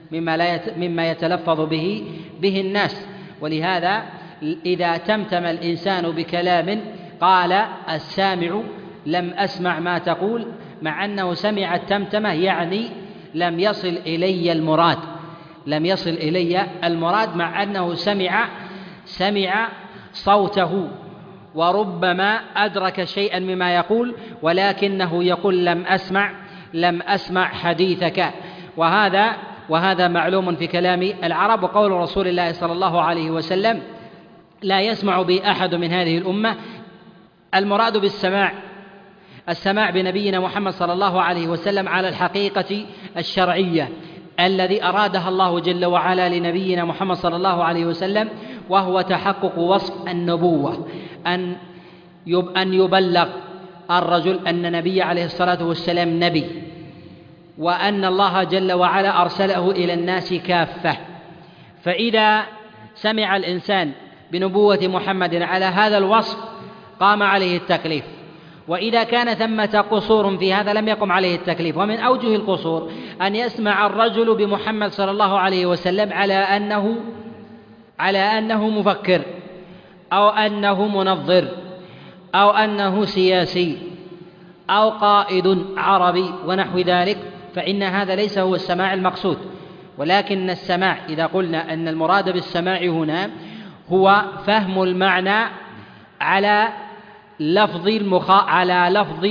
مما, لا يت... مما يتلفظ به به الناس. ولهذا إذا تمتم الإنسان بكلام قال السامع لم أسمع ما تقول، مع أنه سمع التمتمة يعني لم يصل إلي المراد، لم يصل إلي المراد مع أنه سمع سمع صوته، وربما أدرك شيئا مما يقول، ولكنه يقول لم أسمع لم أسمع حديثك. وهذا وهذا معلوم في كلام العرب. وقول رسول الله صلى الله عليه وسلم لا يسمع بي أحد من هذه الأمة، المراد بالسماع السماع بنبينا محمد صلى الله عليه وسلم على الحقيقة الشرعية الذي أرادها الله جل وعلا لنبينا محمد صلى الله عليه وسلم، وهو تحقق وصف النبوة، أن أن يبلغ الرجل أن النبي عليه الصلاة والسلام نبي، وأن الله جل وعلا أرسله إلى الناس كافة. فإذا سمع الإنسان بنبوة محمد على هذا الوصف قام عليه التكليف، وإذا كان ثمة قصور في هذا لم يقم عليه التكليف. ومن أوجه القصور أن يسمع الرجل بمحمد صلى الله عليه وسلم على أنه على أنه مفكر، أو أنه منظر، أو أنه سياسي، أو قائد عربي ونحو ذلك، فإن هذا ليس هو السماع المقصود. ولكن السماع إذا قلنا أن المراد بالسماع هنا هو فهم المعنى على لفظ المخا على لفظ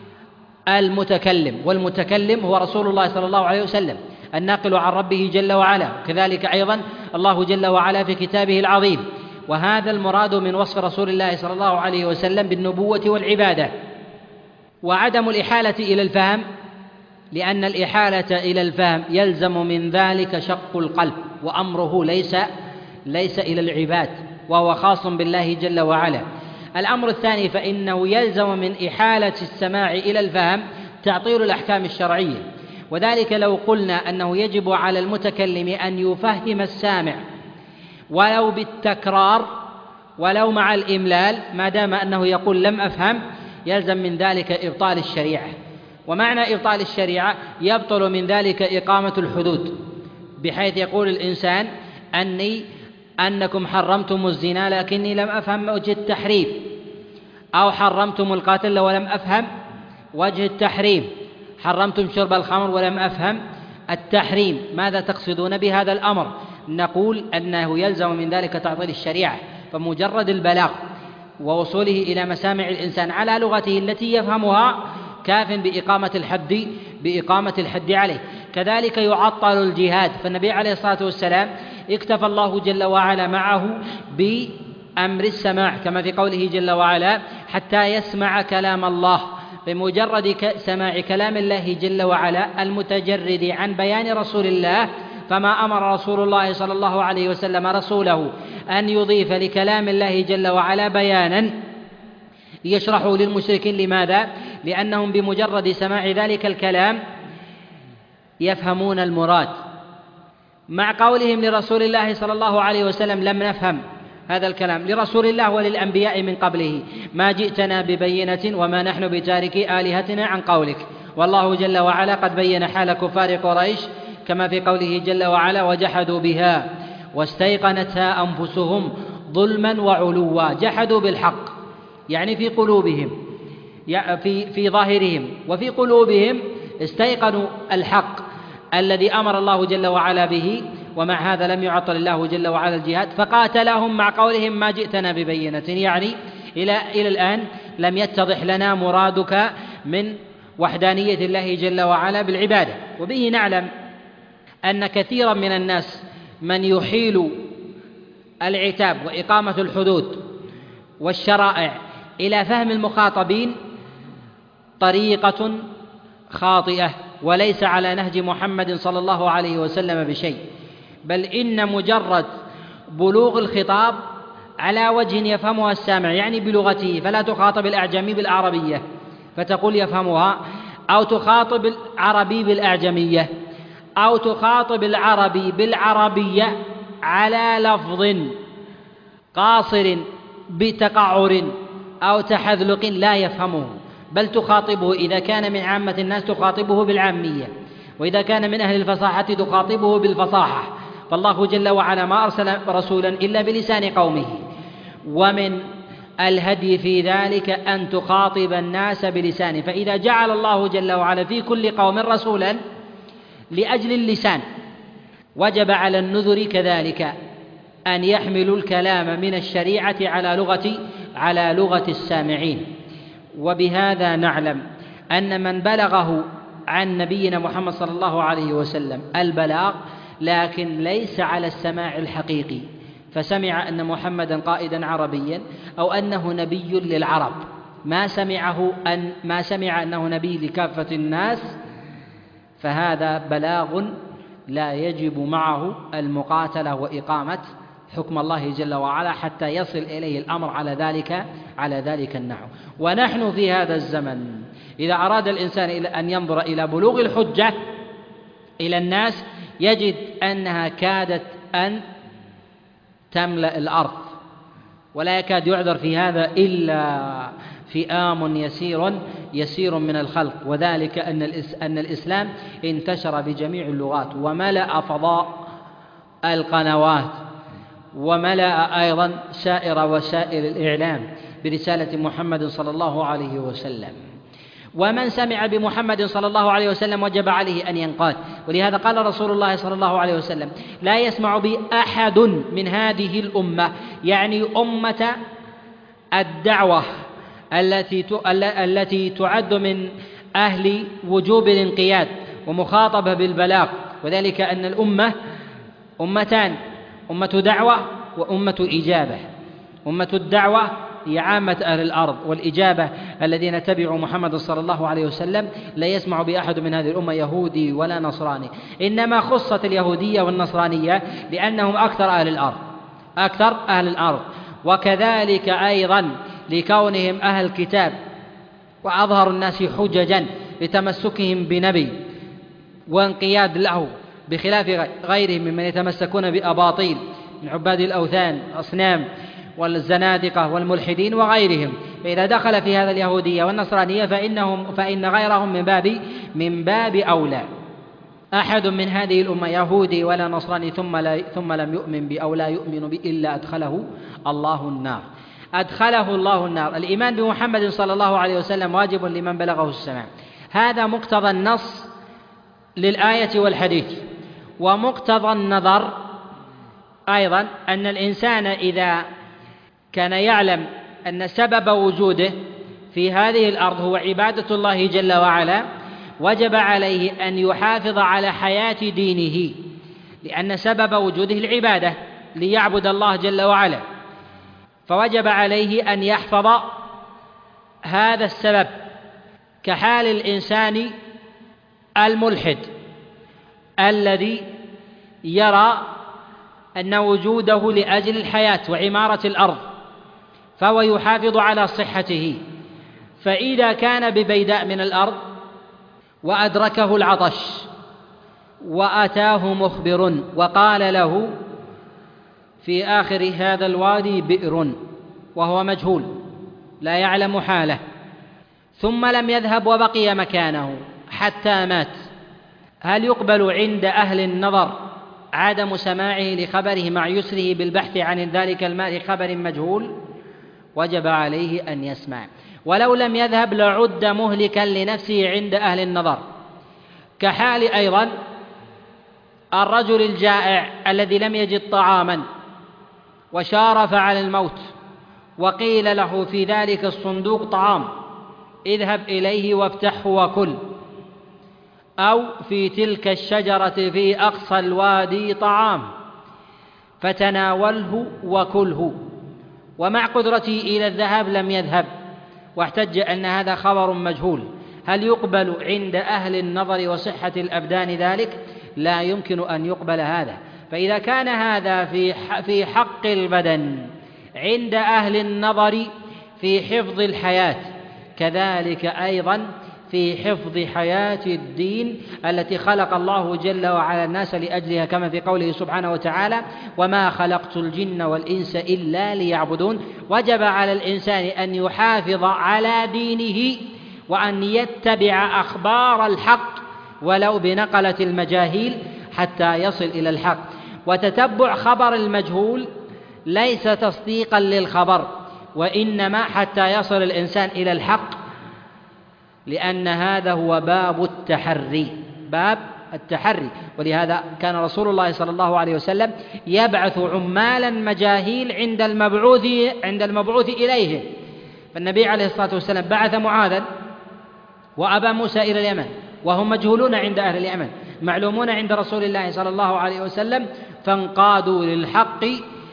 المتكلم، والمتكلم هو رسول الله صلى الله عليه وسلم الناقل عن ربه جل وعلا، وكذلك أيضا الله جل وعلا في كتابه العظيم. وهذا المراد من وصف رسول الله صلى الله عليه وسلم بالنبوة والعبادة. وعدم الإحالة إلى الفهم، لأن الإحالة إلى الفهم يلزم من ذلك شق القلب، وأمره ليس ليس إلى العباد، وهو خاص بالله جل وعلا. الأمر الثاني فإنه يلزم من إحالة السماع إلى الفهم تعطيل الأحكام الشرعية، وذلك لو قلنا أنه يجب على المتكلم أن يفهم السامع ولو بالتكرار ولو مع الإملال، ما دام أنه يقول لم أفهم، يلزم من ذلك إبطال الشريعة. ومعنى إبطال الشريعة يبطل من ذلك إقامة الحدود، بحيث يقول الإنسان أني أنكم حرمتم الزنا لكني لم أفهم وجه التحريم، أو حرمتم القتل ولم أفهم وجه التحريم، حرمتم شرب الخمر ولم أفهم التحريم، ماذا تقصدون بهذا الأمر؟ نقول أنه يلزم من ذلك تعطيل الشريعة. فمجرد البلاغ ووصوله إلى مسامع الإنسان على لغته التي يفهمها كاف بإقامة الحد بإقامة الحد عليه. كذلك يعطل الجهاد، فالنبي عليه الصلاة والسلام اكتفى الله جل وعلا معه بأمر السماع، كما في قوله جل وعلا حتى يسمع كلام الله. بمجرد سماع كلام الله جل وعلا المتجرد عن بيان رسول الله، فما أمر رسول الله صلى الله عليه وسلم رسوله أن يضيف لكلام الله جل وعلا بيانا ليشرحوا للمشركين. لماذا؟ لأنهم بمجرد سماع ذلك الكلام يفهمون المراد، مع قولهم لرسول الله صلى الله عليه وسلم لم نفهم هذا الكلام، لرسول الله وللأنبياء من قبله ما جئتنا ببينة وما نحن بتاركي آلهتنا عن قولك. والله جل وعلا قد بين حال كفار قريش كما في قوله جل وعلا وجحدوا بها واستيقنتها أنفسهم ظلما وعلوا. جحدوا بالحق يعني في قلوبهم، في في ظاهرهم، وفي قلوبهم استيقنوا الحق الذي أمر الله جل وعلا به، ومع هذا لم يعطل الله جل وعلا الجهاد فقاتلهم مع قولهم ما جئتنا ببينة، يعني إلى إلى الآن لم يتضح لنا مرادك من وحدانية الله جل وعلا بالعبادة. وبه نعلم أن كثيرا من الناس من يحيل العتاب وإقامة الحدود والشرائع إلى فهم المخاطبين طريقة خاطئة، وليس على نهج محمد صلى الله عليه وسلم بشيء، بل إن مجرد بلوغ الخطاب على وجه يفهمها السامع يعني بلغته، فلا تخاطب الأعجمي بالعربية فتقول يفهمها، أو تخاطب العربي بالأعجمية، أو تخاطب العربي بالعربية على لفظ قاصر بتقعر أو تحذلق لا يفهمه، بل تخاطبه إذا كان من عامة الناس تخاطبه بالعامية. وإذا كان من أهل الفصاحة تخاطبه بالفصاحة، فالله جل وعلا ما أرسل رسولا إلا بلسان قومه، ومن الهدي في ذلك أن تخاطب الناس بلسانه. فإذا جعل الله جل وعلا في كل قوم رسولا لأجل اللسان، وجب على النذر كذلك أن يحملوا الكلام من الشريعة على لغة على لغة السامعين. وبهذا نعلم أن من بلغه عن نبينا محمد صلى الله عليه وسلم البلاغ، لكن ليس على السماع الحقيقي، فسمع أن محمدا قائدا عربيا أو أنه نبي للعرب، ما سمعه أن ما سمع أنه نبي لكافة الناس، فهذا بلاغ لا يجب معه المقاتلة وإقامة حكم الله جل وعلا حتى يصل إليه الأمر على ذلك على ذلك النحو. ونحن في هذا الزمن إذا أراد الإنسان أن ينظر إلى بلوغ الحجة إلى الناس يجد أنها كادت أن تملأ الأرض، ولا يكاد يعذر في هذا إلا فئام يسير يسير من الخلق، وذلك أن الإسلام انتشر بجميع اللغات وملأ فضاء القنوات، وملأ أيضا سائر وسائل الإعلام برسالة محمد صلى الله عليه وسلم. ومن سمع بمحمد صلى الله عليه وسلم وجب عليه أن ينقاد، ولهذا قال رسول الله صلى الله عليه وسلم: لا يسمع بي أحد من هذه الأمة، يعني أمة الدعوة التي التي تعد من أهل وجوب الانقياد ومخاطبة بالبلاغ، وذلك أن الأمة أمتان: أمة دعوة وأمة إجابة. أمة الدعوة هي عامة أهل الأرض، والإجابة الذين تبعوا محمد صلى الله عليه وسلم لا يسمع بأحد من هذه الأمة يهودي ولا نصراني، إنما خصت اليهودية والنصرانية لأنهم أكثر أهل الأرض أكثر أهل الأرض وكذلك أيضا لكونهم أهل كتاب وأظهر الناس حججا لتمسكهم بنبي وانقياد له، بخلاف غيرهم ممن يتمسكون بأباطيل من عباد الأوثان الأصنام والزنادقة والملحدين وغيرهم. فإذا دخل في هذا اليهودية والنصرانية فإنهم فإن غيرهم من باب من باب أولى. أحد من هذه الأمة يهودي ولا نصراني ثم لا ثم لم يؤمن بي أو لا يؤمن بي إلا أدخله الله النار أدخله الله النار. الإيمان بمحمد صلى الله عليه وسلم واجب لمن بلغه السماع، هذا مقتضى النص للآية والحديث. ومقتضى النظر أيضا أن الإنسان إذا كان يعلم أن سبب وجوده في هذه الأرض هو عبادة الله جل وعلا، وجب عليه أن يحافظ على حياة دينه، لأن سبب وجوده العبادة ليعبد الله جل وعلا، فوجب عليه أن يحفظ هذا السبب، كحال الإنسان الملحد الذي يرى أن وجوده لأجل الحياة وعمارة الأرض، فهو يحافظ على صحته. فإذا كان ببيداء من الأرض وأدركه العطش وأتاه مخبر وقال له في آخر هذا الوادي بئر وهو مجهول لا يعلم حاله، ثم لم يذهب وبقي مكانه حتى مات، هل يقبل عند أهل النظر عدم سماعه لخبره مع يسره بالبحث عن ذلك الماء خبر مجهول؟ وجب عليه أن يسمع، ولو لم يذهب لعد مهلكا لنفسه عند أهل النظر، كحال أيضا الرجل الجائع الذي لم يجد طعاما وشارف على الموت، وقيل له في ذلك الصندوق طعام اذهب إليه وافتحه وكل، أو في تلك الشجرة في أقصى الوادي طعام فتناوله وكله، ومع قدرته إلى الذهاب لم يذهب، واحتج أن هذا خبر مجهول، هل يقبل عند أهل النظر وصحة الأبدان ذلك؟ لا يمكن أن يقبل هذا. فإذا كان هذا في في حق البدن عند أهل النظر في حفظ الحياة، كذلك أيضا في حفظ حياة الدين التي خلق الله جل وعلا الناس لأجلها، كما في قوله سبحانه وتعالى: وما خلقت الجن والإنس إلا ليعبدون. وجب على الإنسان أن يحافظ على دينه وأن يتبع أخبار الحق ولو بنقلة المجاهيل حتى يصل إلى الحق. وتتبع خبر المجهول ليس تصديقا للخبر، وإنما حتى يصل الإنسان إلى الحق، لأن هذا هو باب التحري، باب التحري. ولهذا كان رسول الله صلى الله عليه وسلم يبعث عمالا مجاهيل عند المبعوث عند المبعوث إليه. فالنبي عليه الصلاة والسلام بعث معاذا وأبا موسى إلى اليمن، وهم مجهولون عند أهل اليمن، معلومون عند رسول الله صلى الله عليه وسلم، فانقادوا للحق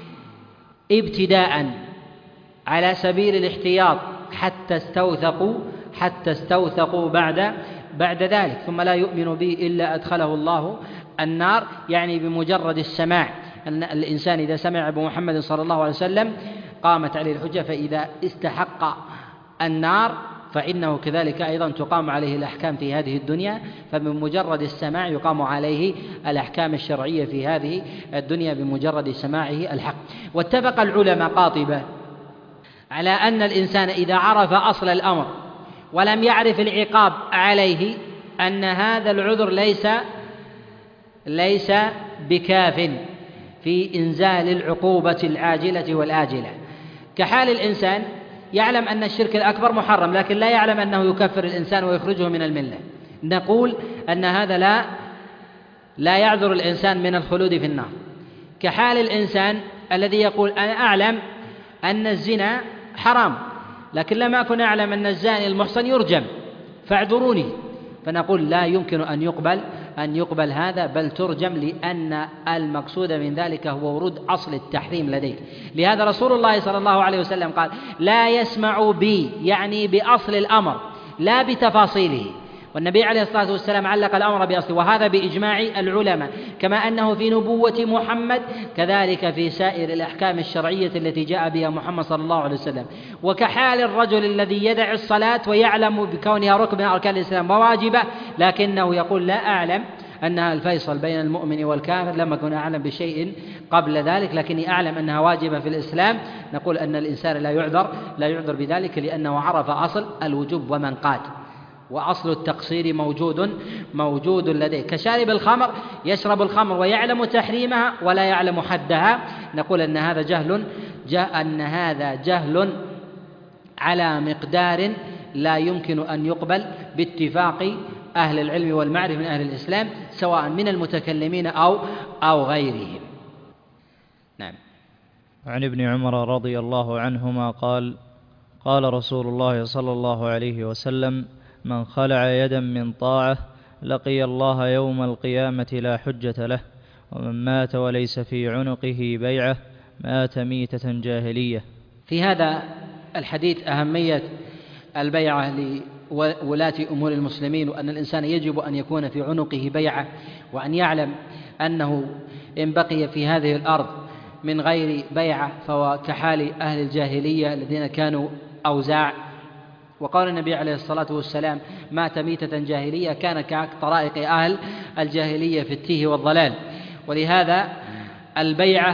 ابتداء على سبيل الاحتياط حتى استوثقوا حتى استوثقوا بعد بعد ذلك، ثم لا يؤمن به إلا أدخله الله النار. يعني بمجرد السماع، أن الإنسان إذا سمع بمحمد صلى الله عليه وسلم قامت عليه الحجة، فإذا استحق النار فإنه كذلك أيضا تقام عليه الأحكام في هذه الدنيا، فبمجرد السماع يقام عليه الأحكام الشرعية في هذه الدنيا بمجرد سماعه الحق. واتفق العلماء قاطبة على أن الإنسان إذا عرف أصل الأمر ولم يعرف العقاب عليه أن هذا العذر ليس ليس بكاف في إنزال العقوبة العاجلة والآجلة، كحال الإنسان يعلم أن الشرك الأكبر محرم لكن لا يعلم أنه يكفر الإنسان ويخرجه من الملة، نقول أن هذا لا لا يعذر الإنسان من الخلود في النار. كحال الإنسان الذي يقول أنا أعلم أن الزنا حرام لكن لم أكن أعلم أن الزاني المحصن يرجم فاعذروني، فنقول لا يمكن أن يقبل أن يقبل هذا، بل ترجم، لأن المقصود من ذلك هو ورود أصل التحريم لديك. لهذا رسول الله صلى الله عليه وسلم قال لا يسمع بي، يعني بأصل الأمر لا بتفاصيله، والنبي عليه الصلاة والسلام علق الأمر بأصله، وهذا بإجماع العلماء، كما أنه في نبوة محمد كذلك في سائر الأحكام الشرعية التي جاء بها محمد صلى الله عليه وسلم. وكحال الرجل الذي يدع الصلاة ويعلم بكونها ركن من أركان الإسلام وواجبة لكنه يقول لا أعلم أنها الفيصل بين المؤمن والكافر، لم أكن أعلم بشيء قبل ذلك لكني أعلم أنها واجبة في الإسلام، نقول أن الإنسان لا يعذر لا يعذر بذلك لأنه عرف أصل الوجوب ومن قاد، وأصل التقصير موجود موجود لديه. كشارب الخمر يشرب الخمر ويعلم تحريمها ولا يعلم حدها، نقول أن هذا جهل جاء أن هذا جهل على مقدار لا يمكن أن يقبل باتفاق أهل العلم والمعرفة من أهل الإسلام سواء من المتكلمين أو أو غيرهم. نعم. عن ابن عمر رضي الله عنهما قال قال رسول الله صلى الله عليه وسلم من خلع يدا من طاعة لقي الله يوم القيامة لا حجة له، ومن مات وليس في عنقه بيعة مات ميتة جاهلية. في هذا الحديث أهمية البيعة لولاة أمور المسلمين، وأن الإنسان يجب أن يكون في عنقه بيعة، وأن يعلم أنه إن بقي في هذه الأرض من غير بيعة فهو كحال أهل الجاهلية الذين كانوا أوزاع. وقال النبي عليه الصلاة والسلام مات ميتة جاهلية، كان كطرائق أهل الجاهلية في التيه والضلال. ولهذا البيعة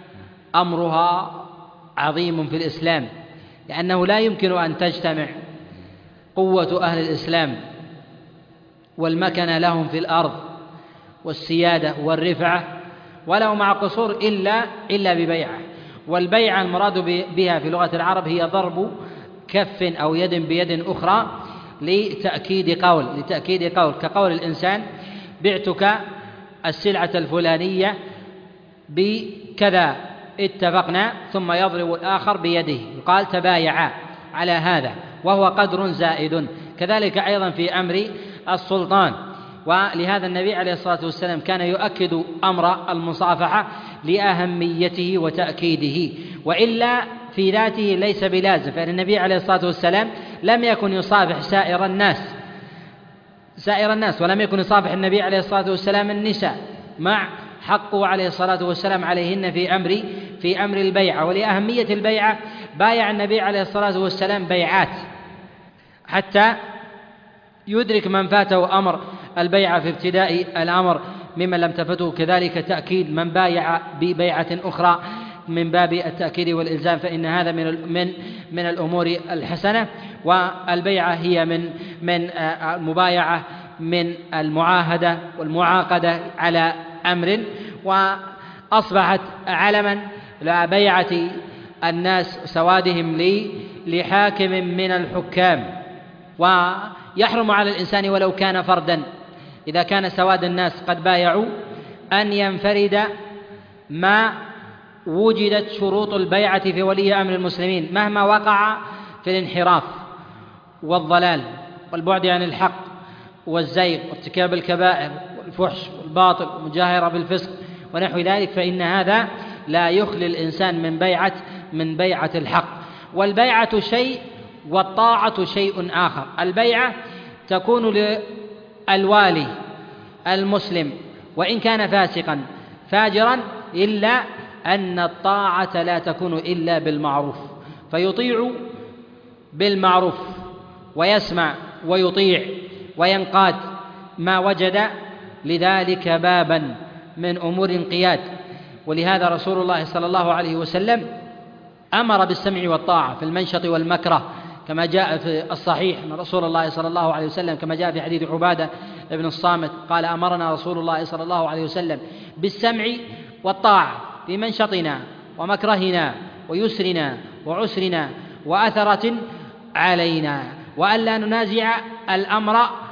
أمرها عظيم في الإسلام، لأنه لا يمكن أن تجتمع قوة أهل الإسلام والمكنة لهم في الأرض والسيادة والرفعة ولو مع قصور إلا إلا ببيعة. والبيعة المراد بها في لغة العرب هي ضرب كف أو يد بيد أخرى لتأكيد قول لتأكيد قول كقول الإنسان بعتك السلعة الفلانية بكذا اتفقنا، ثم يضرب الآخر بيده يقال تبايعا على هذا، وهو قدر زائد. كذلك أيضا في أمر السلطان، ولهذا النبي عليه الصلاة والسلام كان يؤكد أمر المصافحة لأهميته وتأكيده، وإلا في ذاته ليس بلازم، فإن النبي عليه الصلاة والسلام لم يكن يصافح سائر الناس سائر الناس ولم يكن يصافح النبي عليه الصلاة والسلام النساء مع حقه عليه الصلاة والسلام عليهن في أمر في أمر البيعة. ولأهمية البيعة بايع النبي عليه الصلاة والسلام بيعات حتى يدرك من فاته أمر البيعة في ابتداء الأمر ممن لم تفته، كذلك تأكيد من بايع ببيعة أخرى من باب التأكيد والإلزام، فإن هذا من من من الأمور الحسنة. والبيعة هي من من المبايعة من المعاهدة والمعاقدة على أمر، وأصبحت علما لبيعة الناس سوادهم لي لحاكم من الحكام. ويحرم على الإنسان ولو كان فردا إذا كان سواد الناس قد بايعوا أن ينفرد ما وجدت شروط البيعة في ولي أمر المسلمين، مهما وقع في الانحراف والضلال والبعد عن الحق والزيغ وارتكاب الكبائر والفحش والباطل والمجاهرة بالفسق ونحو ذلك، فإن هذا لا يخلي الإنسان من بيعة من بيعة الحق. والبيعة شيء والطاعة شيء آخر. البيعة تكون للوالي المسلم وإن كان فاسقا فاجرا، إلا أن الطاعة لا تكون إلا بالمعروف، فيطيع بالمعروف ويسمع ويطيع وينقاد ما وجد لذلك بابا من أمور انقياد. ولهذا رسول الله صلى الله عليه وسلم أمر بالسمع والطاعة في المنشط والمكره، كما جاء في الصحيح أن رسول الله صلى الله عليه وسلم كما جاء في حديث عبادة بن الصامت قال: أمرنا رسول الله صلى الله عليه وسلم بالسمع والطاعة في منشطنا ومكرهنا ويسرنا وعسرنا وأثرة علينا، وألا ننازع الأمر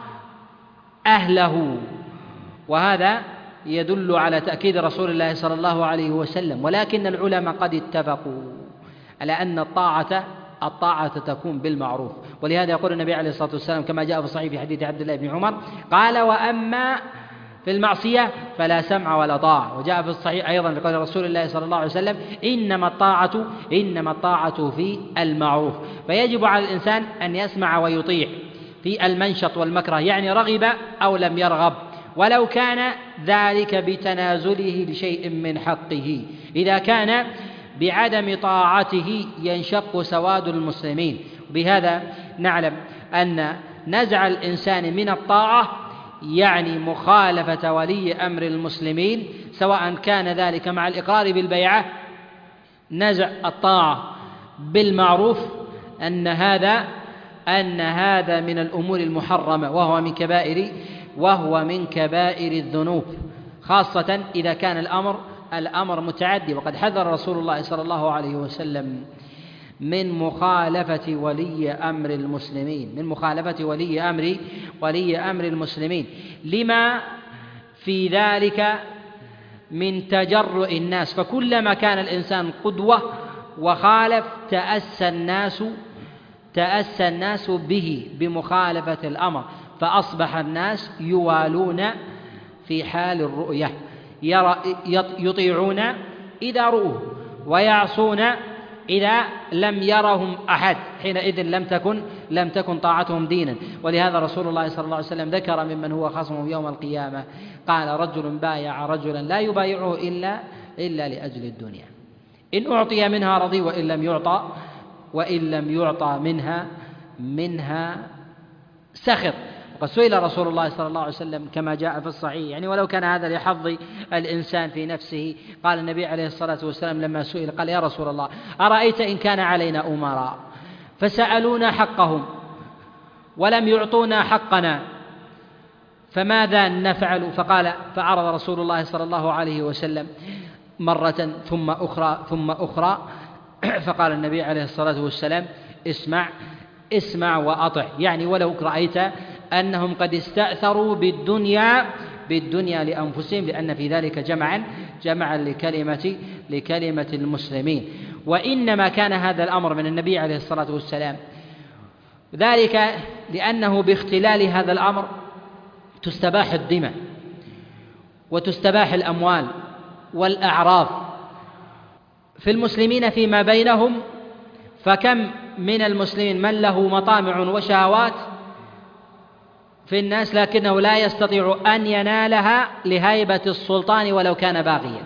أهله. وهذا يدل على تأكيد رسول الله صلى الله عليه وسلم. ولكن العلماء قد اتفقوا على أن الطاعة الطاعة تكون بالمعروف، ولهذا يقول النبي عليه الصلاة والسلام كما جاء في الصحيح في حديث عبد الله بن عمر قال: وأما في المعصية فلا سمع ولا طاعة. وجاء في الصحيح أيضا في قول رسول الله صلى الله عليه وسلم: إنما الطاعة إنما الطاعة في المعروف. فيجب على الإنسان أن يسمع ويطيع في المنشط والمكره، يعني رغب أو لم يرغب، ولو كان ذلك بتنازله لشيء من حقه. إذا كان بعدم طاعته ينشق سواد المسلمين. بهذا نعلم أن نزع الإنسان من الطاعة يعني مخالفة ولي أمر المسلمين، سواء كان ذلك مع الإقرار بالبيعة، نزع الطاعة بالمعروف، أن هذا أن هذا من الأمور المحرمة، وهو من كبائر وهو من كبائر الذنوب، خاصة إذا كان الأمر الأمر متعدي. وقد حذر رسول الله صلى الله عليه وسلم من مخالفة ولي أمر المسلمين من مخالفة ولي أمر ولي أمر المسلمين لما في ذلك من تجرؤ الناس. فكلما كان الإنسان قدوة وخالف تأسى الناس تأسى الناس به بمخالفة الأمر، فأصبح الناس يوالون في حال الرؤية، يطيعون إذا رؤوه ويعصون إذا لم يرهم أحد، حينئذ لم تكن لم تكن طاعتهم دينا. ولهذا رسول الله صلى الله عليه وسلم ذكر ممن هو خصمه يوم القيامة قال: رجل بايع رجلا لا يبايعه إلا إلا لأجل الدنيا، إن أعطي منها رضي وإن لم يعطى وإن لم يعطى منها منها سخط. وقد سئل رسول الله صلى الله عليه وسلم كما جاء في الصحيح، يعني ولو كان هذا لحظ الإنسان في نفسه، قال النبي عليه الصلاة والسلام لما سئل قال: يا رسول الله، أرأيت إن كان علينا أمراء فسألونا حقهم ولم يعطونا حقنا فماذا نفعل؟ فقال فعرض رسول الله صلى الله عليه وسلم مرة ثم أخرى ثم أخرى فقال النبي عليه الصلاة والسلام: اسمع اسمع وأطع، يعني ولو رأيت أنهم قد استأثروا بالدنيا بالدنيا لأنفسهم، لأن في ذلك جمعا جمعا لكلمة لكلمة المسلمين. وإنما كان هذا الأمر من النبي عليه الصلاة والسلام ذلك لأنه باختلال هذا الأمر تستباح الدماء وتستباح الأموال والأعراض في المسلمين فيما بينهم. فكم من المسلمين من له مطامع وشهوات في الناس لكنه لا يستطيع أن ينالها لهيبة السلطان ولو كان باغيا.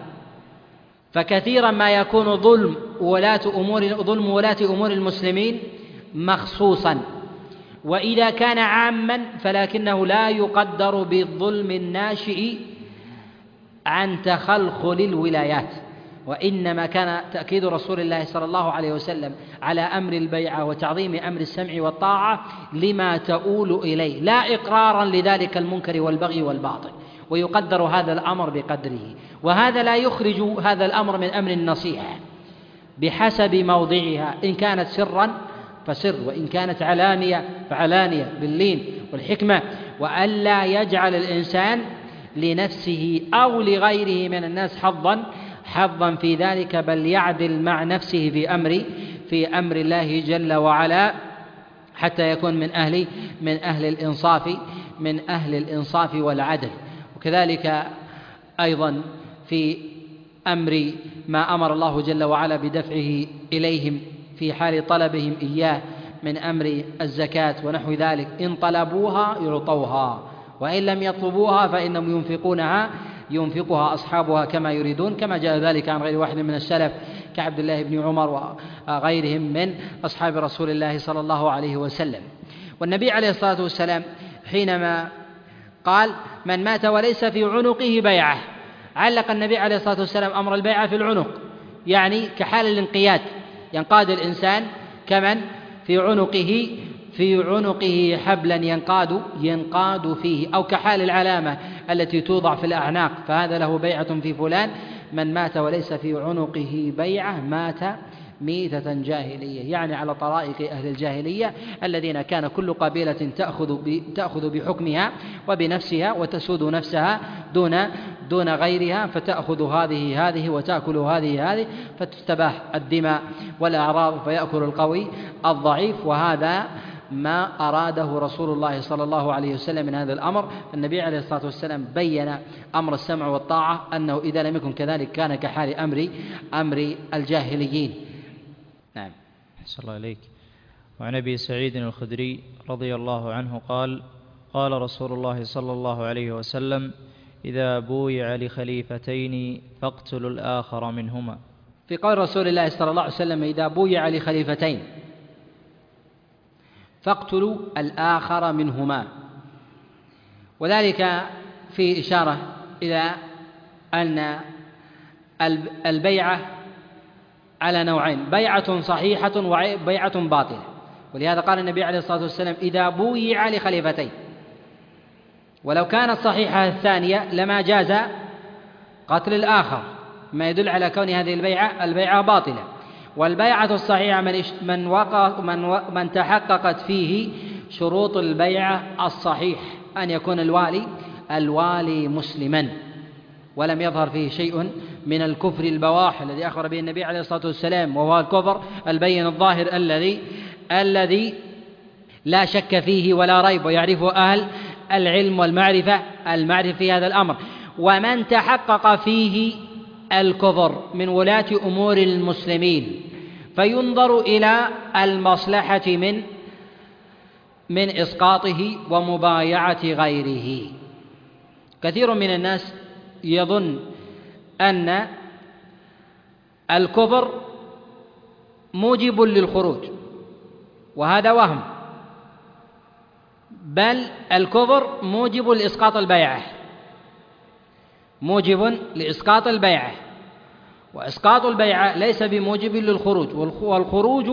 فكثيرا ما يكون ظلم ولاة أمور ظلم ولاة أمور المسلمين مخصوصا، وإذا كان عاما فلكنه لا يقدر بالظلم الناشئ عن تخلخل الولايات. وإنما كان تأكيد رسول الله صلى الله عليه وسلم على أمر البيعة وتعظيم أمر السمع والطاعة لما تؤول إليه، لا إقرارا لذلك المنكر والبغي والباطل، ويقدر هذا الأمر بقدره. وهذا لا يخرج هذا الأمر من أمر النصيحة بحسب موضعها، إن كانت سرا فسر، وإن كانت علانية فعلانية باللين والحكمة، وألا يجعل الإنسان لنفسه أو لغيره من الناس حظا حظا في ذلك، بل يعدل مع نفسه في أمر في أمر الله جل وعلا، حتى يكون من أهل من أهل الإنصاف من أهل الإنصاف والعدل. وكذلك أيضا في أمر ما أمر الله جل وعلا بدفعه إليهم في حال طلبهم إياه من أمر الزكاة ونحو ذلك، إن طلبوها يعطوها، وإن لم يطلبوها فإنهم ينفقونها ينفقها أصحابها كما يريدون، كما جاء ذلك عن غير واحد من السلف كعبد الله بن عمر وغيرهم من أصحاب رسول الله صلى الله عليه وسلم. والنبي عليه الصلاة والسلام حينما قال من مات وليس في عنقه بيعة، علق النبي عليه الصلاة والسلام أمر البيعة في العنق، يعني كحال الانقياد، ينقاد الإنسان كمن في عنقه في عنقه حبلا ينقاد ينقاد فيه، أو كحال العلامة التي توضع في الأعناق، فهذا له بيعة في فلان. من مات وليس في عنقه بيعة مات ميتة جاهلية، يعني على طرائق أهل الجاهلية الذين كان كل قبيلة تأخذ تأخذ بحكمها وبنفسها وتسود نفسها دون دون غيرها، فتأخذ هذه هذه وتأكل هذه هذه، فتستباح الدماء والأعراض، فيأكل القوي الضعيف. وهذا ما أراده رسول الله صلى الله عليه وسلم من هذا الأمر. النبي عليه الصلاة والسلام بين أمر السمع والطاعة أنه إذا لم يكن كذلك كان كحال أمر أمر الجاهليين. نعم. أحسن الله إليك. وعن أبي سعيد الخدري رضي الله عنه قال قال رسول الله صلى الله عليه وسلم إذا بويع لخليفتين فاقتلوا الآخر منهما. في قول رسول الله صلى الله عليه وسلم إذا بويع لخليفتين فاقتلوا الآخر منهما، وذلك في إشارة إلى أن البيعة على نوعين، بيعة صحيحة وبيعة باطلة. ولهذا قال النبي عليه الصلاة والسلام إذا بويع لخليفتين، ولو كانت صحيحة الثانية لما جاز قتل الآخر، ما يدل على كون هذه البيعة البيعة باطلة. والبيعة الصحيحة من من وقع من من تحققت فيه شروط البيعة الصحيح، أن يكون الوالي الوالي مسلما ولم يظهر فيه شيء من الكفر البواح الذي أخبر به النبي عليه الصلاة والسلام، وهو الكفر البين الظاهر الذي الذي لا شك فيه ولا ريب، ويعرفه أهل العلم والمعرفة المعرفة في هذا الأمر. ومن تحقق فيه الكفر من ولاة أمور المسلمين فينظر إلى المصلحة من من إسقاطه ومبايعة غيره. كثير من الناس يظن أن الكفر موجب للخروج، وهذا وهم، بل الكفر موجب لإسقاط البيعة، موجب لإسقاط البيعة، وإسقاط البيعة ليس بموجب للخروج، والخروج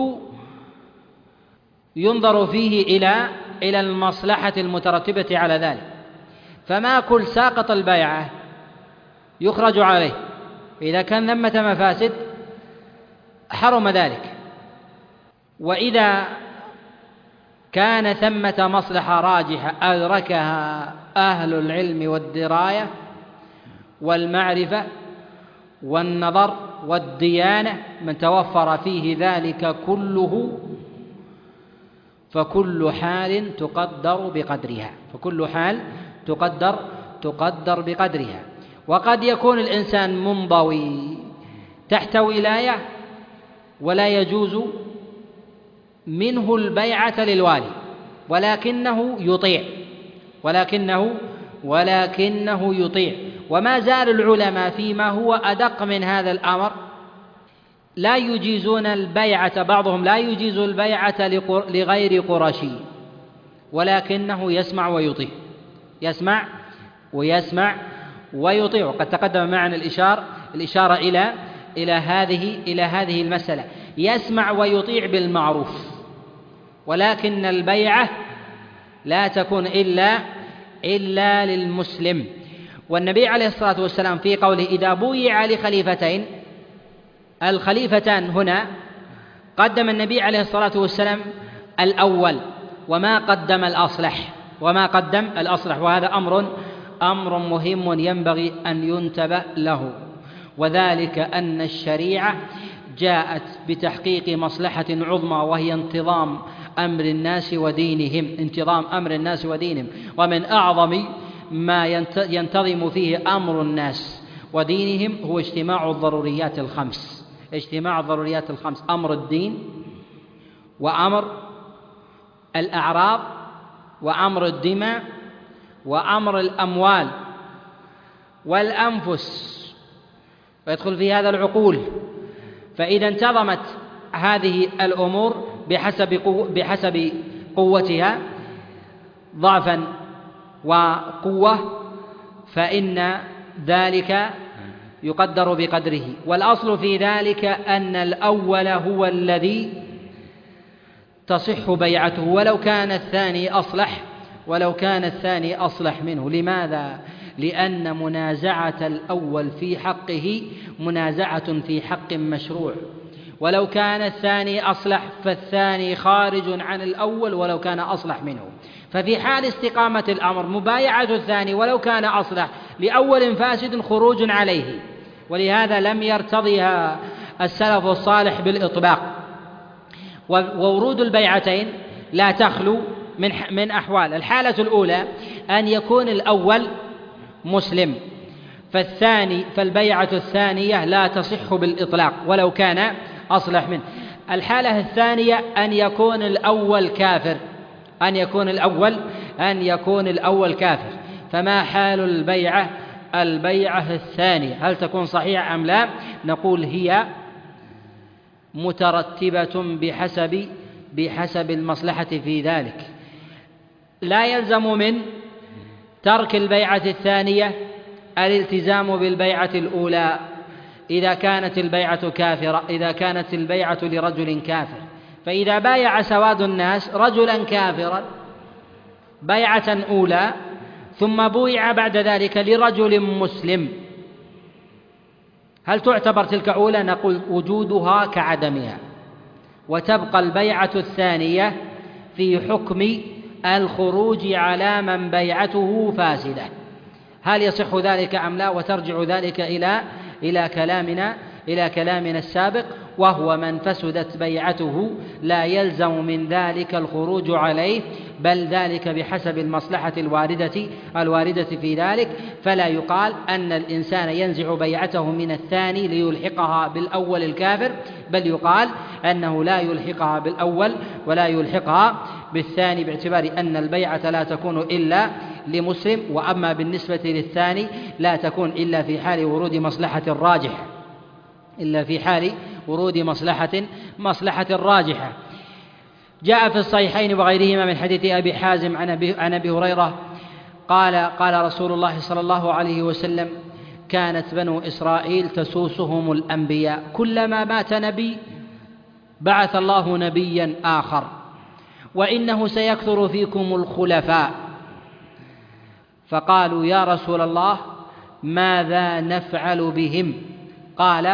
ينظر فيه إلى إلى المصلحة المترتبة على ذلك. فما كل ساقط البيعة يخرج عليه، إذا كان ثمة مفاسد حرم ذلك، وإذا كان ثمة مصلحة راجحة أدركها أهل العلم والدراية والمعرفة والنظر والديانة، من توفر فيه ذلك كله، فكل حال تقدر بقدرها فكل حال تقدر تقدر بقدرها. وقد يكون الإنسان منضوي تحت ولاية ولا يجوز منه البيعة للوالي، ولكنه يطيع ولكنه ولكنه يطيع وما زال العلماء فيما هو أدق من هذا الأمر لا يجيزون البيعة، بعضهم لا يجيز البيعة لغير قرشي، ولكنه يسمع ويطيع يسمع ويسمع ويطيع. وقد تقدم معنا الإشارة الإشارة إلى إلى هذه إلى هذه المسألة، يسمع ويطيع بالمعروف، ولكن البيعة لا تكون إلا إلا للمسلم. والنبي عليه الصلاة والسلام في قوله إذا بويع لخليفتين، الخليفتان هنا قدم النبي عليه الصلاة والسلام الأول وما قدم الأصلح وما قدم الأصلح وهذا أمر أمر مهم ينبغي أن ينتبه له، وذلك أن الشريعة جاءت بتحقيق مصلحة عظمى وهي انتظام أمر الناس ودينهم انتظام أمر الناس ودينهم ومن أعظم ما ينتظم فيه أمر الناس ودينهم هو اجتماع الضروريات الخمس اجتماع الضروريات الخمس أمر الدين وأمر الأعراض وأمر الدماء وأمر الأموال والأنفس، ويدخل في هذا العقول. فإذا انتظمت هذه الأمور بحسب قوة بحسب قوتها ضعفا وقوة فإن ذلك يقدر بقدره، والأصل في ذلك أن الأول هو الذي تصح بيعته ولو كان الثاني أصلح ولو كان الثاني أصلح منه. لماذا؟ لأن منازعة الأول في حقه منازعة في حق مشروع، ولو كان الثاني أصلح فالثاني خارج عن الأول ولو كان أصلح منه. ففي حال استقامة الأمر مبايعة الثاني ولو كان أصلح لأول فاسد خروج عليه، ولهذا لم يرتضيها السلف الصالح بالإطباق. وورود البيعتين لا تخلو من من أحوال. الحالة الأولى أن يكون الأول مسلم، فالثاني فالبيعة الثانية لا تصح بالإطلاق ولو كان أصلح منه. الحالة الثانية أن يكون الأول كافر أن يكون الأول أن يكون الأول كافر فما حال البيعة البيعة الثانية؟ هل تكون صحيحة أم لا؟ نقول هي مترتبة بحسب بحسب المصلحة في ذلك. لا يلزم من ترك البيعة الثانية الالتزام بالبيعة الأولى إذا كانت البيعة كافرة إذا كانت البيعة لرجل كافر. فإذا بايع سواد الناس رجلا كافرا بيعة أولى ثم بويع بعد ذلك لرجل مسلم، هل تعتبر تلك أولى؟ نقول وجودها كعدمها، وتبقى البيعة الثانية في حكم الخروج على من بيعته فاسدة. هل يصح ذلك أم لا؟ وترجع ذلك إلى إلى كلامنا إلى كلامنا السابق، وهو من فسدت بيعته لا يلزم من ذلك الخروج عليه، بل ذلك بحسب المصلحة الواردة الواردة في ذلك. فلا يقال أن الإنسان ينزع بيعته من الثاني ليلحقها بالأول الكافر، بل يقال أنه لا يلحقها بالأول ولا يلحقها بالثاني، باعتبار أن البيعة لا تكون إلا لمسلم، وأما بالنسبة للثاني لا تكون إلا في حال ورود مصلحة راجحة إلا في حال ورود مصلحة مصلحة راجحة. جاء في الصحيحين وغيرهما من حديث أبي حازم عن أبي هريرة قال قال رسول الله صلى الله عليه وسلم: كانت بنو إسرائيل تسوسهم الأنبياء، كلما مات نبي بعث الله نبيا آخر، وإنه سيكثر فيكم الخلفاء. فقالوا: يا رسول الله ماذا نفعل بهم؟ قال: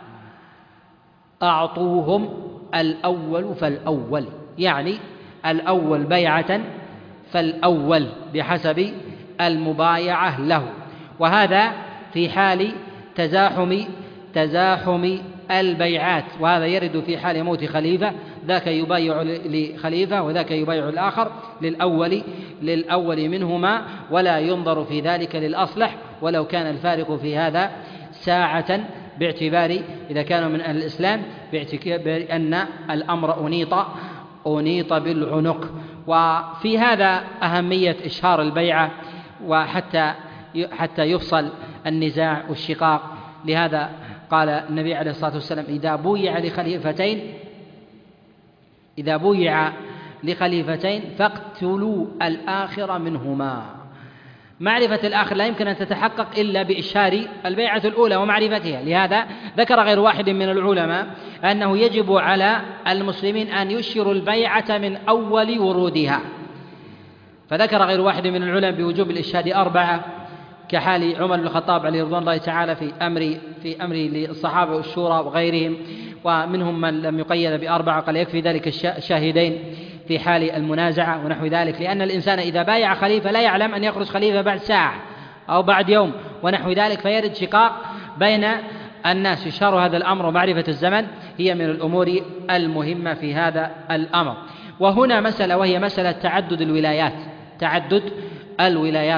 أعطوهم الأول فالأول، يعني الأول بيعة فالأول بحسب المبايعة له. وهذا في حال تزاحم تزاحم البيعات، وهذا يرد في حال موت خليفة، ذاك يبايع لخليفة وذاك يبايع الآخر للأول للأول منهما، ولا ينظر في ذلك للأصلح ولو كان الفارق في هذا ساعة، باعتبار إذا كانوا من أهل الإسلام باعتبار أن الأمر أنيط أنيط بالعنق. وفي هذا أهمية إشهار البيعة، وحتى حتى يفصل النزاع والشقاق. لهذا قال النبي عليه الصلاة والسلام: إذا بويع لخليفتين إذا بويع لخليفتين فاقتلوا الآخر منهما، معرفة الآخر لا يمكن أن تتحقق إلا بإشهار البيعة الأولى ومعرفتها. لهذا ذكر غير واحد من العلماء أنه يجب على المسلمين أن يشهروا البيعة من أول ورودها، فذكر غير واحد من العلماء بوجوب الإشهاد أربعة، كحال عمر بن الخطاب عليه رضوان الله تعالى في أمر في أمر للصحابة والشورى وغيرهم، ومنهم من لم يقيد بأربعة قال يكفي ذلك الشاهدين في حال المنازعة ونحو ذلك، لأن الإنسان إذا بايع خليفة لا يعلم أن يخرج خليفة بعد ساعة أو بعد يوم ونحو ذلك، فيرد شقاق بين الناس. يشار هذا الأمر ومعرفة الزمن هي من الأمور المهمة في هذا الأمر. وهنا مسألة وهي مسألة تعدد الولايات، تعدد الولايات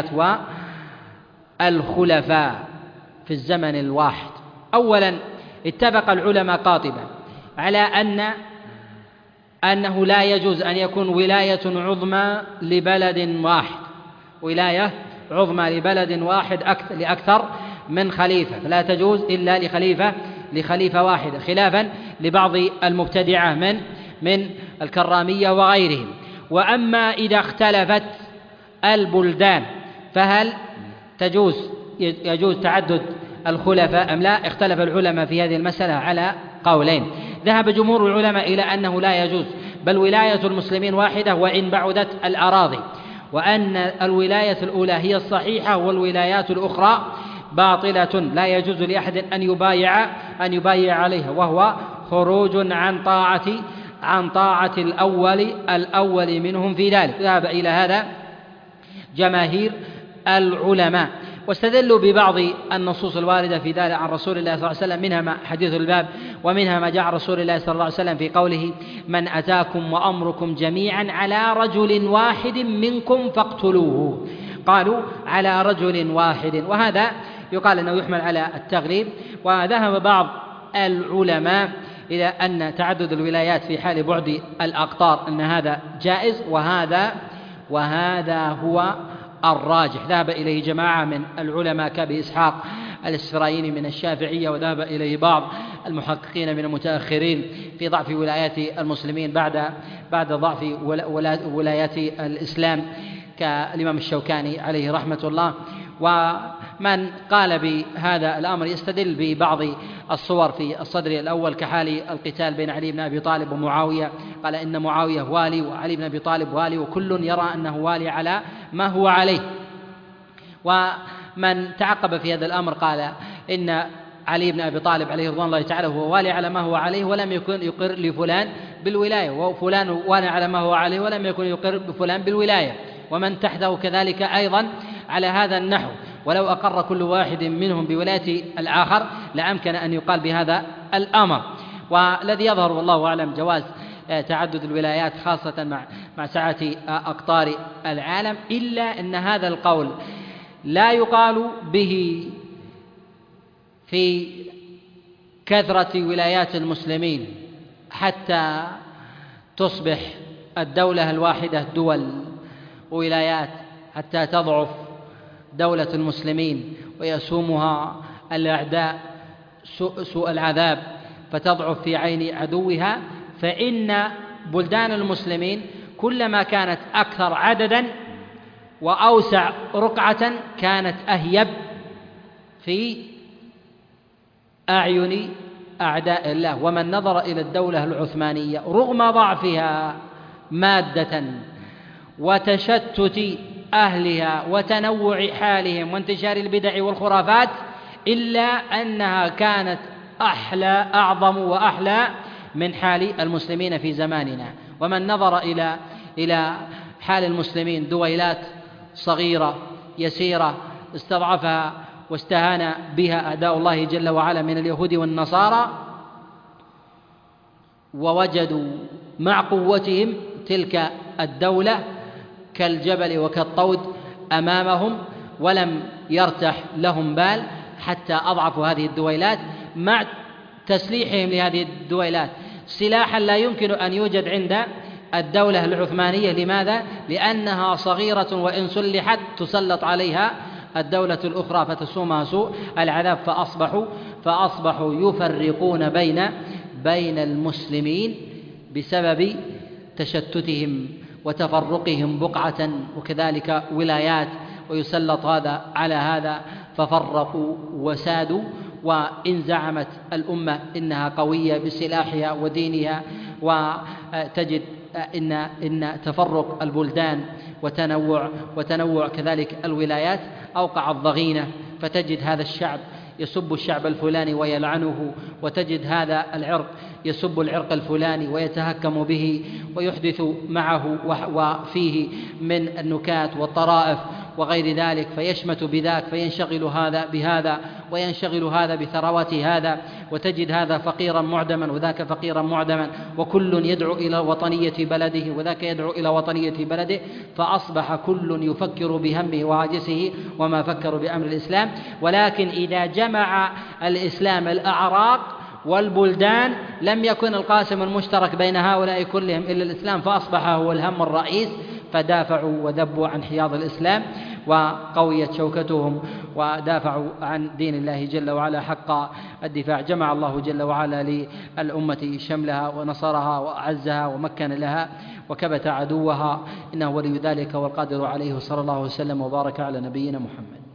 والخلفاء في الزمن الواحد. أولا اتفق العلماء قاطبا على أن أنه لا يجوز أن يكون ولاية عظمى لبلد واحد، ولاية عظمى لبلد واحد أكثر لأكثر من خليفة، فلا تجوز إلا لخليفة لخليفة واحد، خلافا لبعض المبتدعة من من الكرامية وغيرهم. وأما إذا اختلفت البلدان فهل تجوز يجوز تعدد الخلفاء أم لا؟ اختلف العلماء في هذه المسألة على قولين. ذهب جمهور العلماء إلى أنه لا يجوز، بل ولاية المسلمين واحدة وإن بعدت الأراضي، وأن الولاية الأولى هي الصحيحة والولايات الأخرى باطلة لا يجوز لأحد أن يبايع أن يبايع عليها، وهو خروج عن طاعة عن طاعة الأول الأول منهم في ذلك. ذهب إلى هذا جماهير العلماء، واستدلوا ببعض النصوص الواردة في ذلك عن رسول الله صلى الله عليه وسلم، منها ما حديث الباب، ومنها ما جاء عن رسول الله صلى الله عليه وسلم في قوله: من أتاكم وأمركم جميعا على رجل واحد منكم فاقتلوه. قالوا على رجل واحد، وهذا يقال أنه يحمل على التغليب. وذهب بعض العلماء إلى أن تعدد الولايات في حال بعد الأقطار أن هذا جائز، وهذا وهذا هو الراجح. ذهب إليه جماعة من العلماء كأبي إسحاق الإسفرايني من الشافعية، وذهب إليه بعض المحققين من المتأخرين في ضعف ولايات المسلمين بعد بعد ضعف ولايات الإسلام كالإمام الشوكاني عليه رحمة الله. ومن قال بهذا الأمر يستدل ببعض الصور في الصدر الأول كحال القتال بين علي بن أبي طالب ومعاوية، قال إن معاوية والي وعلي بن أبي طالب والي، وكل يرى أنه والي على ما هو عليه. ومن تعقب في هذا الأمر قال إن علي بن أبي طالب عليه رضوان الله تعالى هو والي على ما هو عليه ولم يكن يقر لفلان بالولاية، وفلان والي على ما هو عليه ولم يكن يقر بفلان بالولاية، ومن تحته كذلك أيضا على هذا النحو. ولو أقر كل واحد منهم بولاية الآخر لأمكن أن يقال بهذا الأمر. والذي يظهر والله أعلم جواز تعدد الولايات خاصة مع مع سعة أقطار العالم، إلا أن هذا القول لا يقال به في كثرة ولايات المسلمين حتى تصبح الدولة الواحدة دول وولايات، حتى تضعف دولة المسلمين ويسومها الأعداء سوء العذاب فتضعف في عين عدوها. فإن بلدان المسلمين كلما كانت أكثر عددا وأوسع رقعة كانت أهيب في أعين أعداء الله. ومن نظر إلى الدولة العثمانية رغم ضعفها مادة وتشتت أهلها وتنوع حالهم وانتشار البدع والخرافات، إلا أنها كانت أحلى أعظم وأحلى من حال المسلمين في زماننا. ومن نظر إلى إلى حال المسلمين دويلات صغيرة يسيرة استضعفها واستهان بها أعداء الله جل وعلا من اليهود والنصارى، ووجدوا مع قوتهم تلك الدولة كالجبل وكالطود أمامهم، ولم يرتح لهم بال حتى أضعفوا هذه الدويلات مع تسليحهم لهذه الدويلات سلاحا لا يمكن أن يوجد عند الدولة العثمانية. لماذا؟ لأنها صغيرة وإن سلحت تسلط عليها الدولة الأخرى فتسومها سوء العذاب، فأصبحوا فأصبحوا يفرقون بين بين المسلمين بسبب تشتتهم وتفرقهم بقعة وكذلك ولايات ويسلط هذا على هذا، ففرقوا وسادوا. وإن زعمت الأمة إنها قوية بسلاحها ودينها، وتجد إن إن تفرق البلدان وتنوع وتنوع كذلك الولايات أوقع الضغينة، فتجد هذا الشعب يسب الشعب الفلاني ويلعنه، وتجد هذا العرق يسب العرق الفلاني ويتهكم به ويحدث معه وفيه من النكات والطرائف وغير ذلك، فيشمت بذاك، فينشغل هذا بهذا وينشغل هذا بثروات هذا، وتجد هذا فقيرا معدما وذاك فقيرا معدما، وكل يدعو إلى وطنية بلده وذاك يدعو إلى وطنية بلده، فأصبح كل يفكر بهمه وعاجزه وما فكر بأمر الإسلام. ولكن إذا جمع الإسلام الأعراق والبلدان لم يكن القاسم المشترك بين هؤلاء كلهم إلا الإسلام، فأصبح هو الهم الرئيس، فدافعوا وذبوا عن حياض الإسلام وقويت شوكتهم ودافعوا عن دين الله جل وعلا حق الدفاع. جمع الله جل وعلا للأمة شملها ونصرها وأعزها ومكن لها وكبت عدوها، إنه ولي ذلك والقادر عليه، صلى الله وسلم وبارك على نبينا محمد.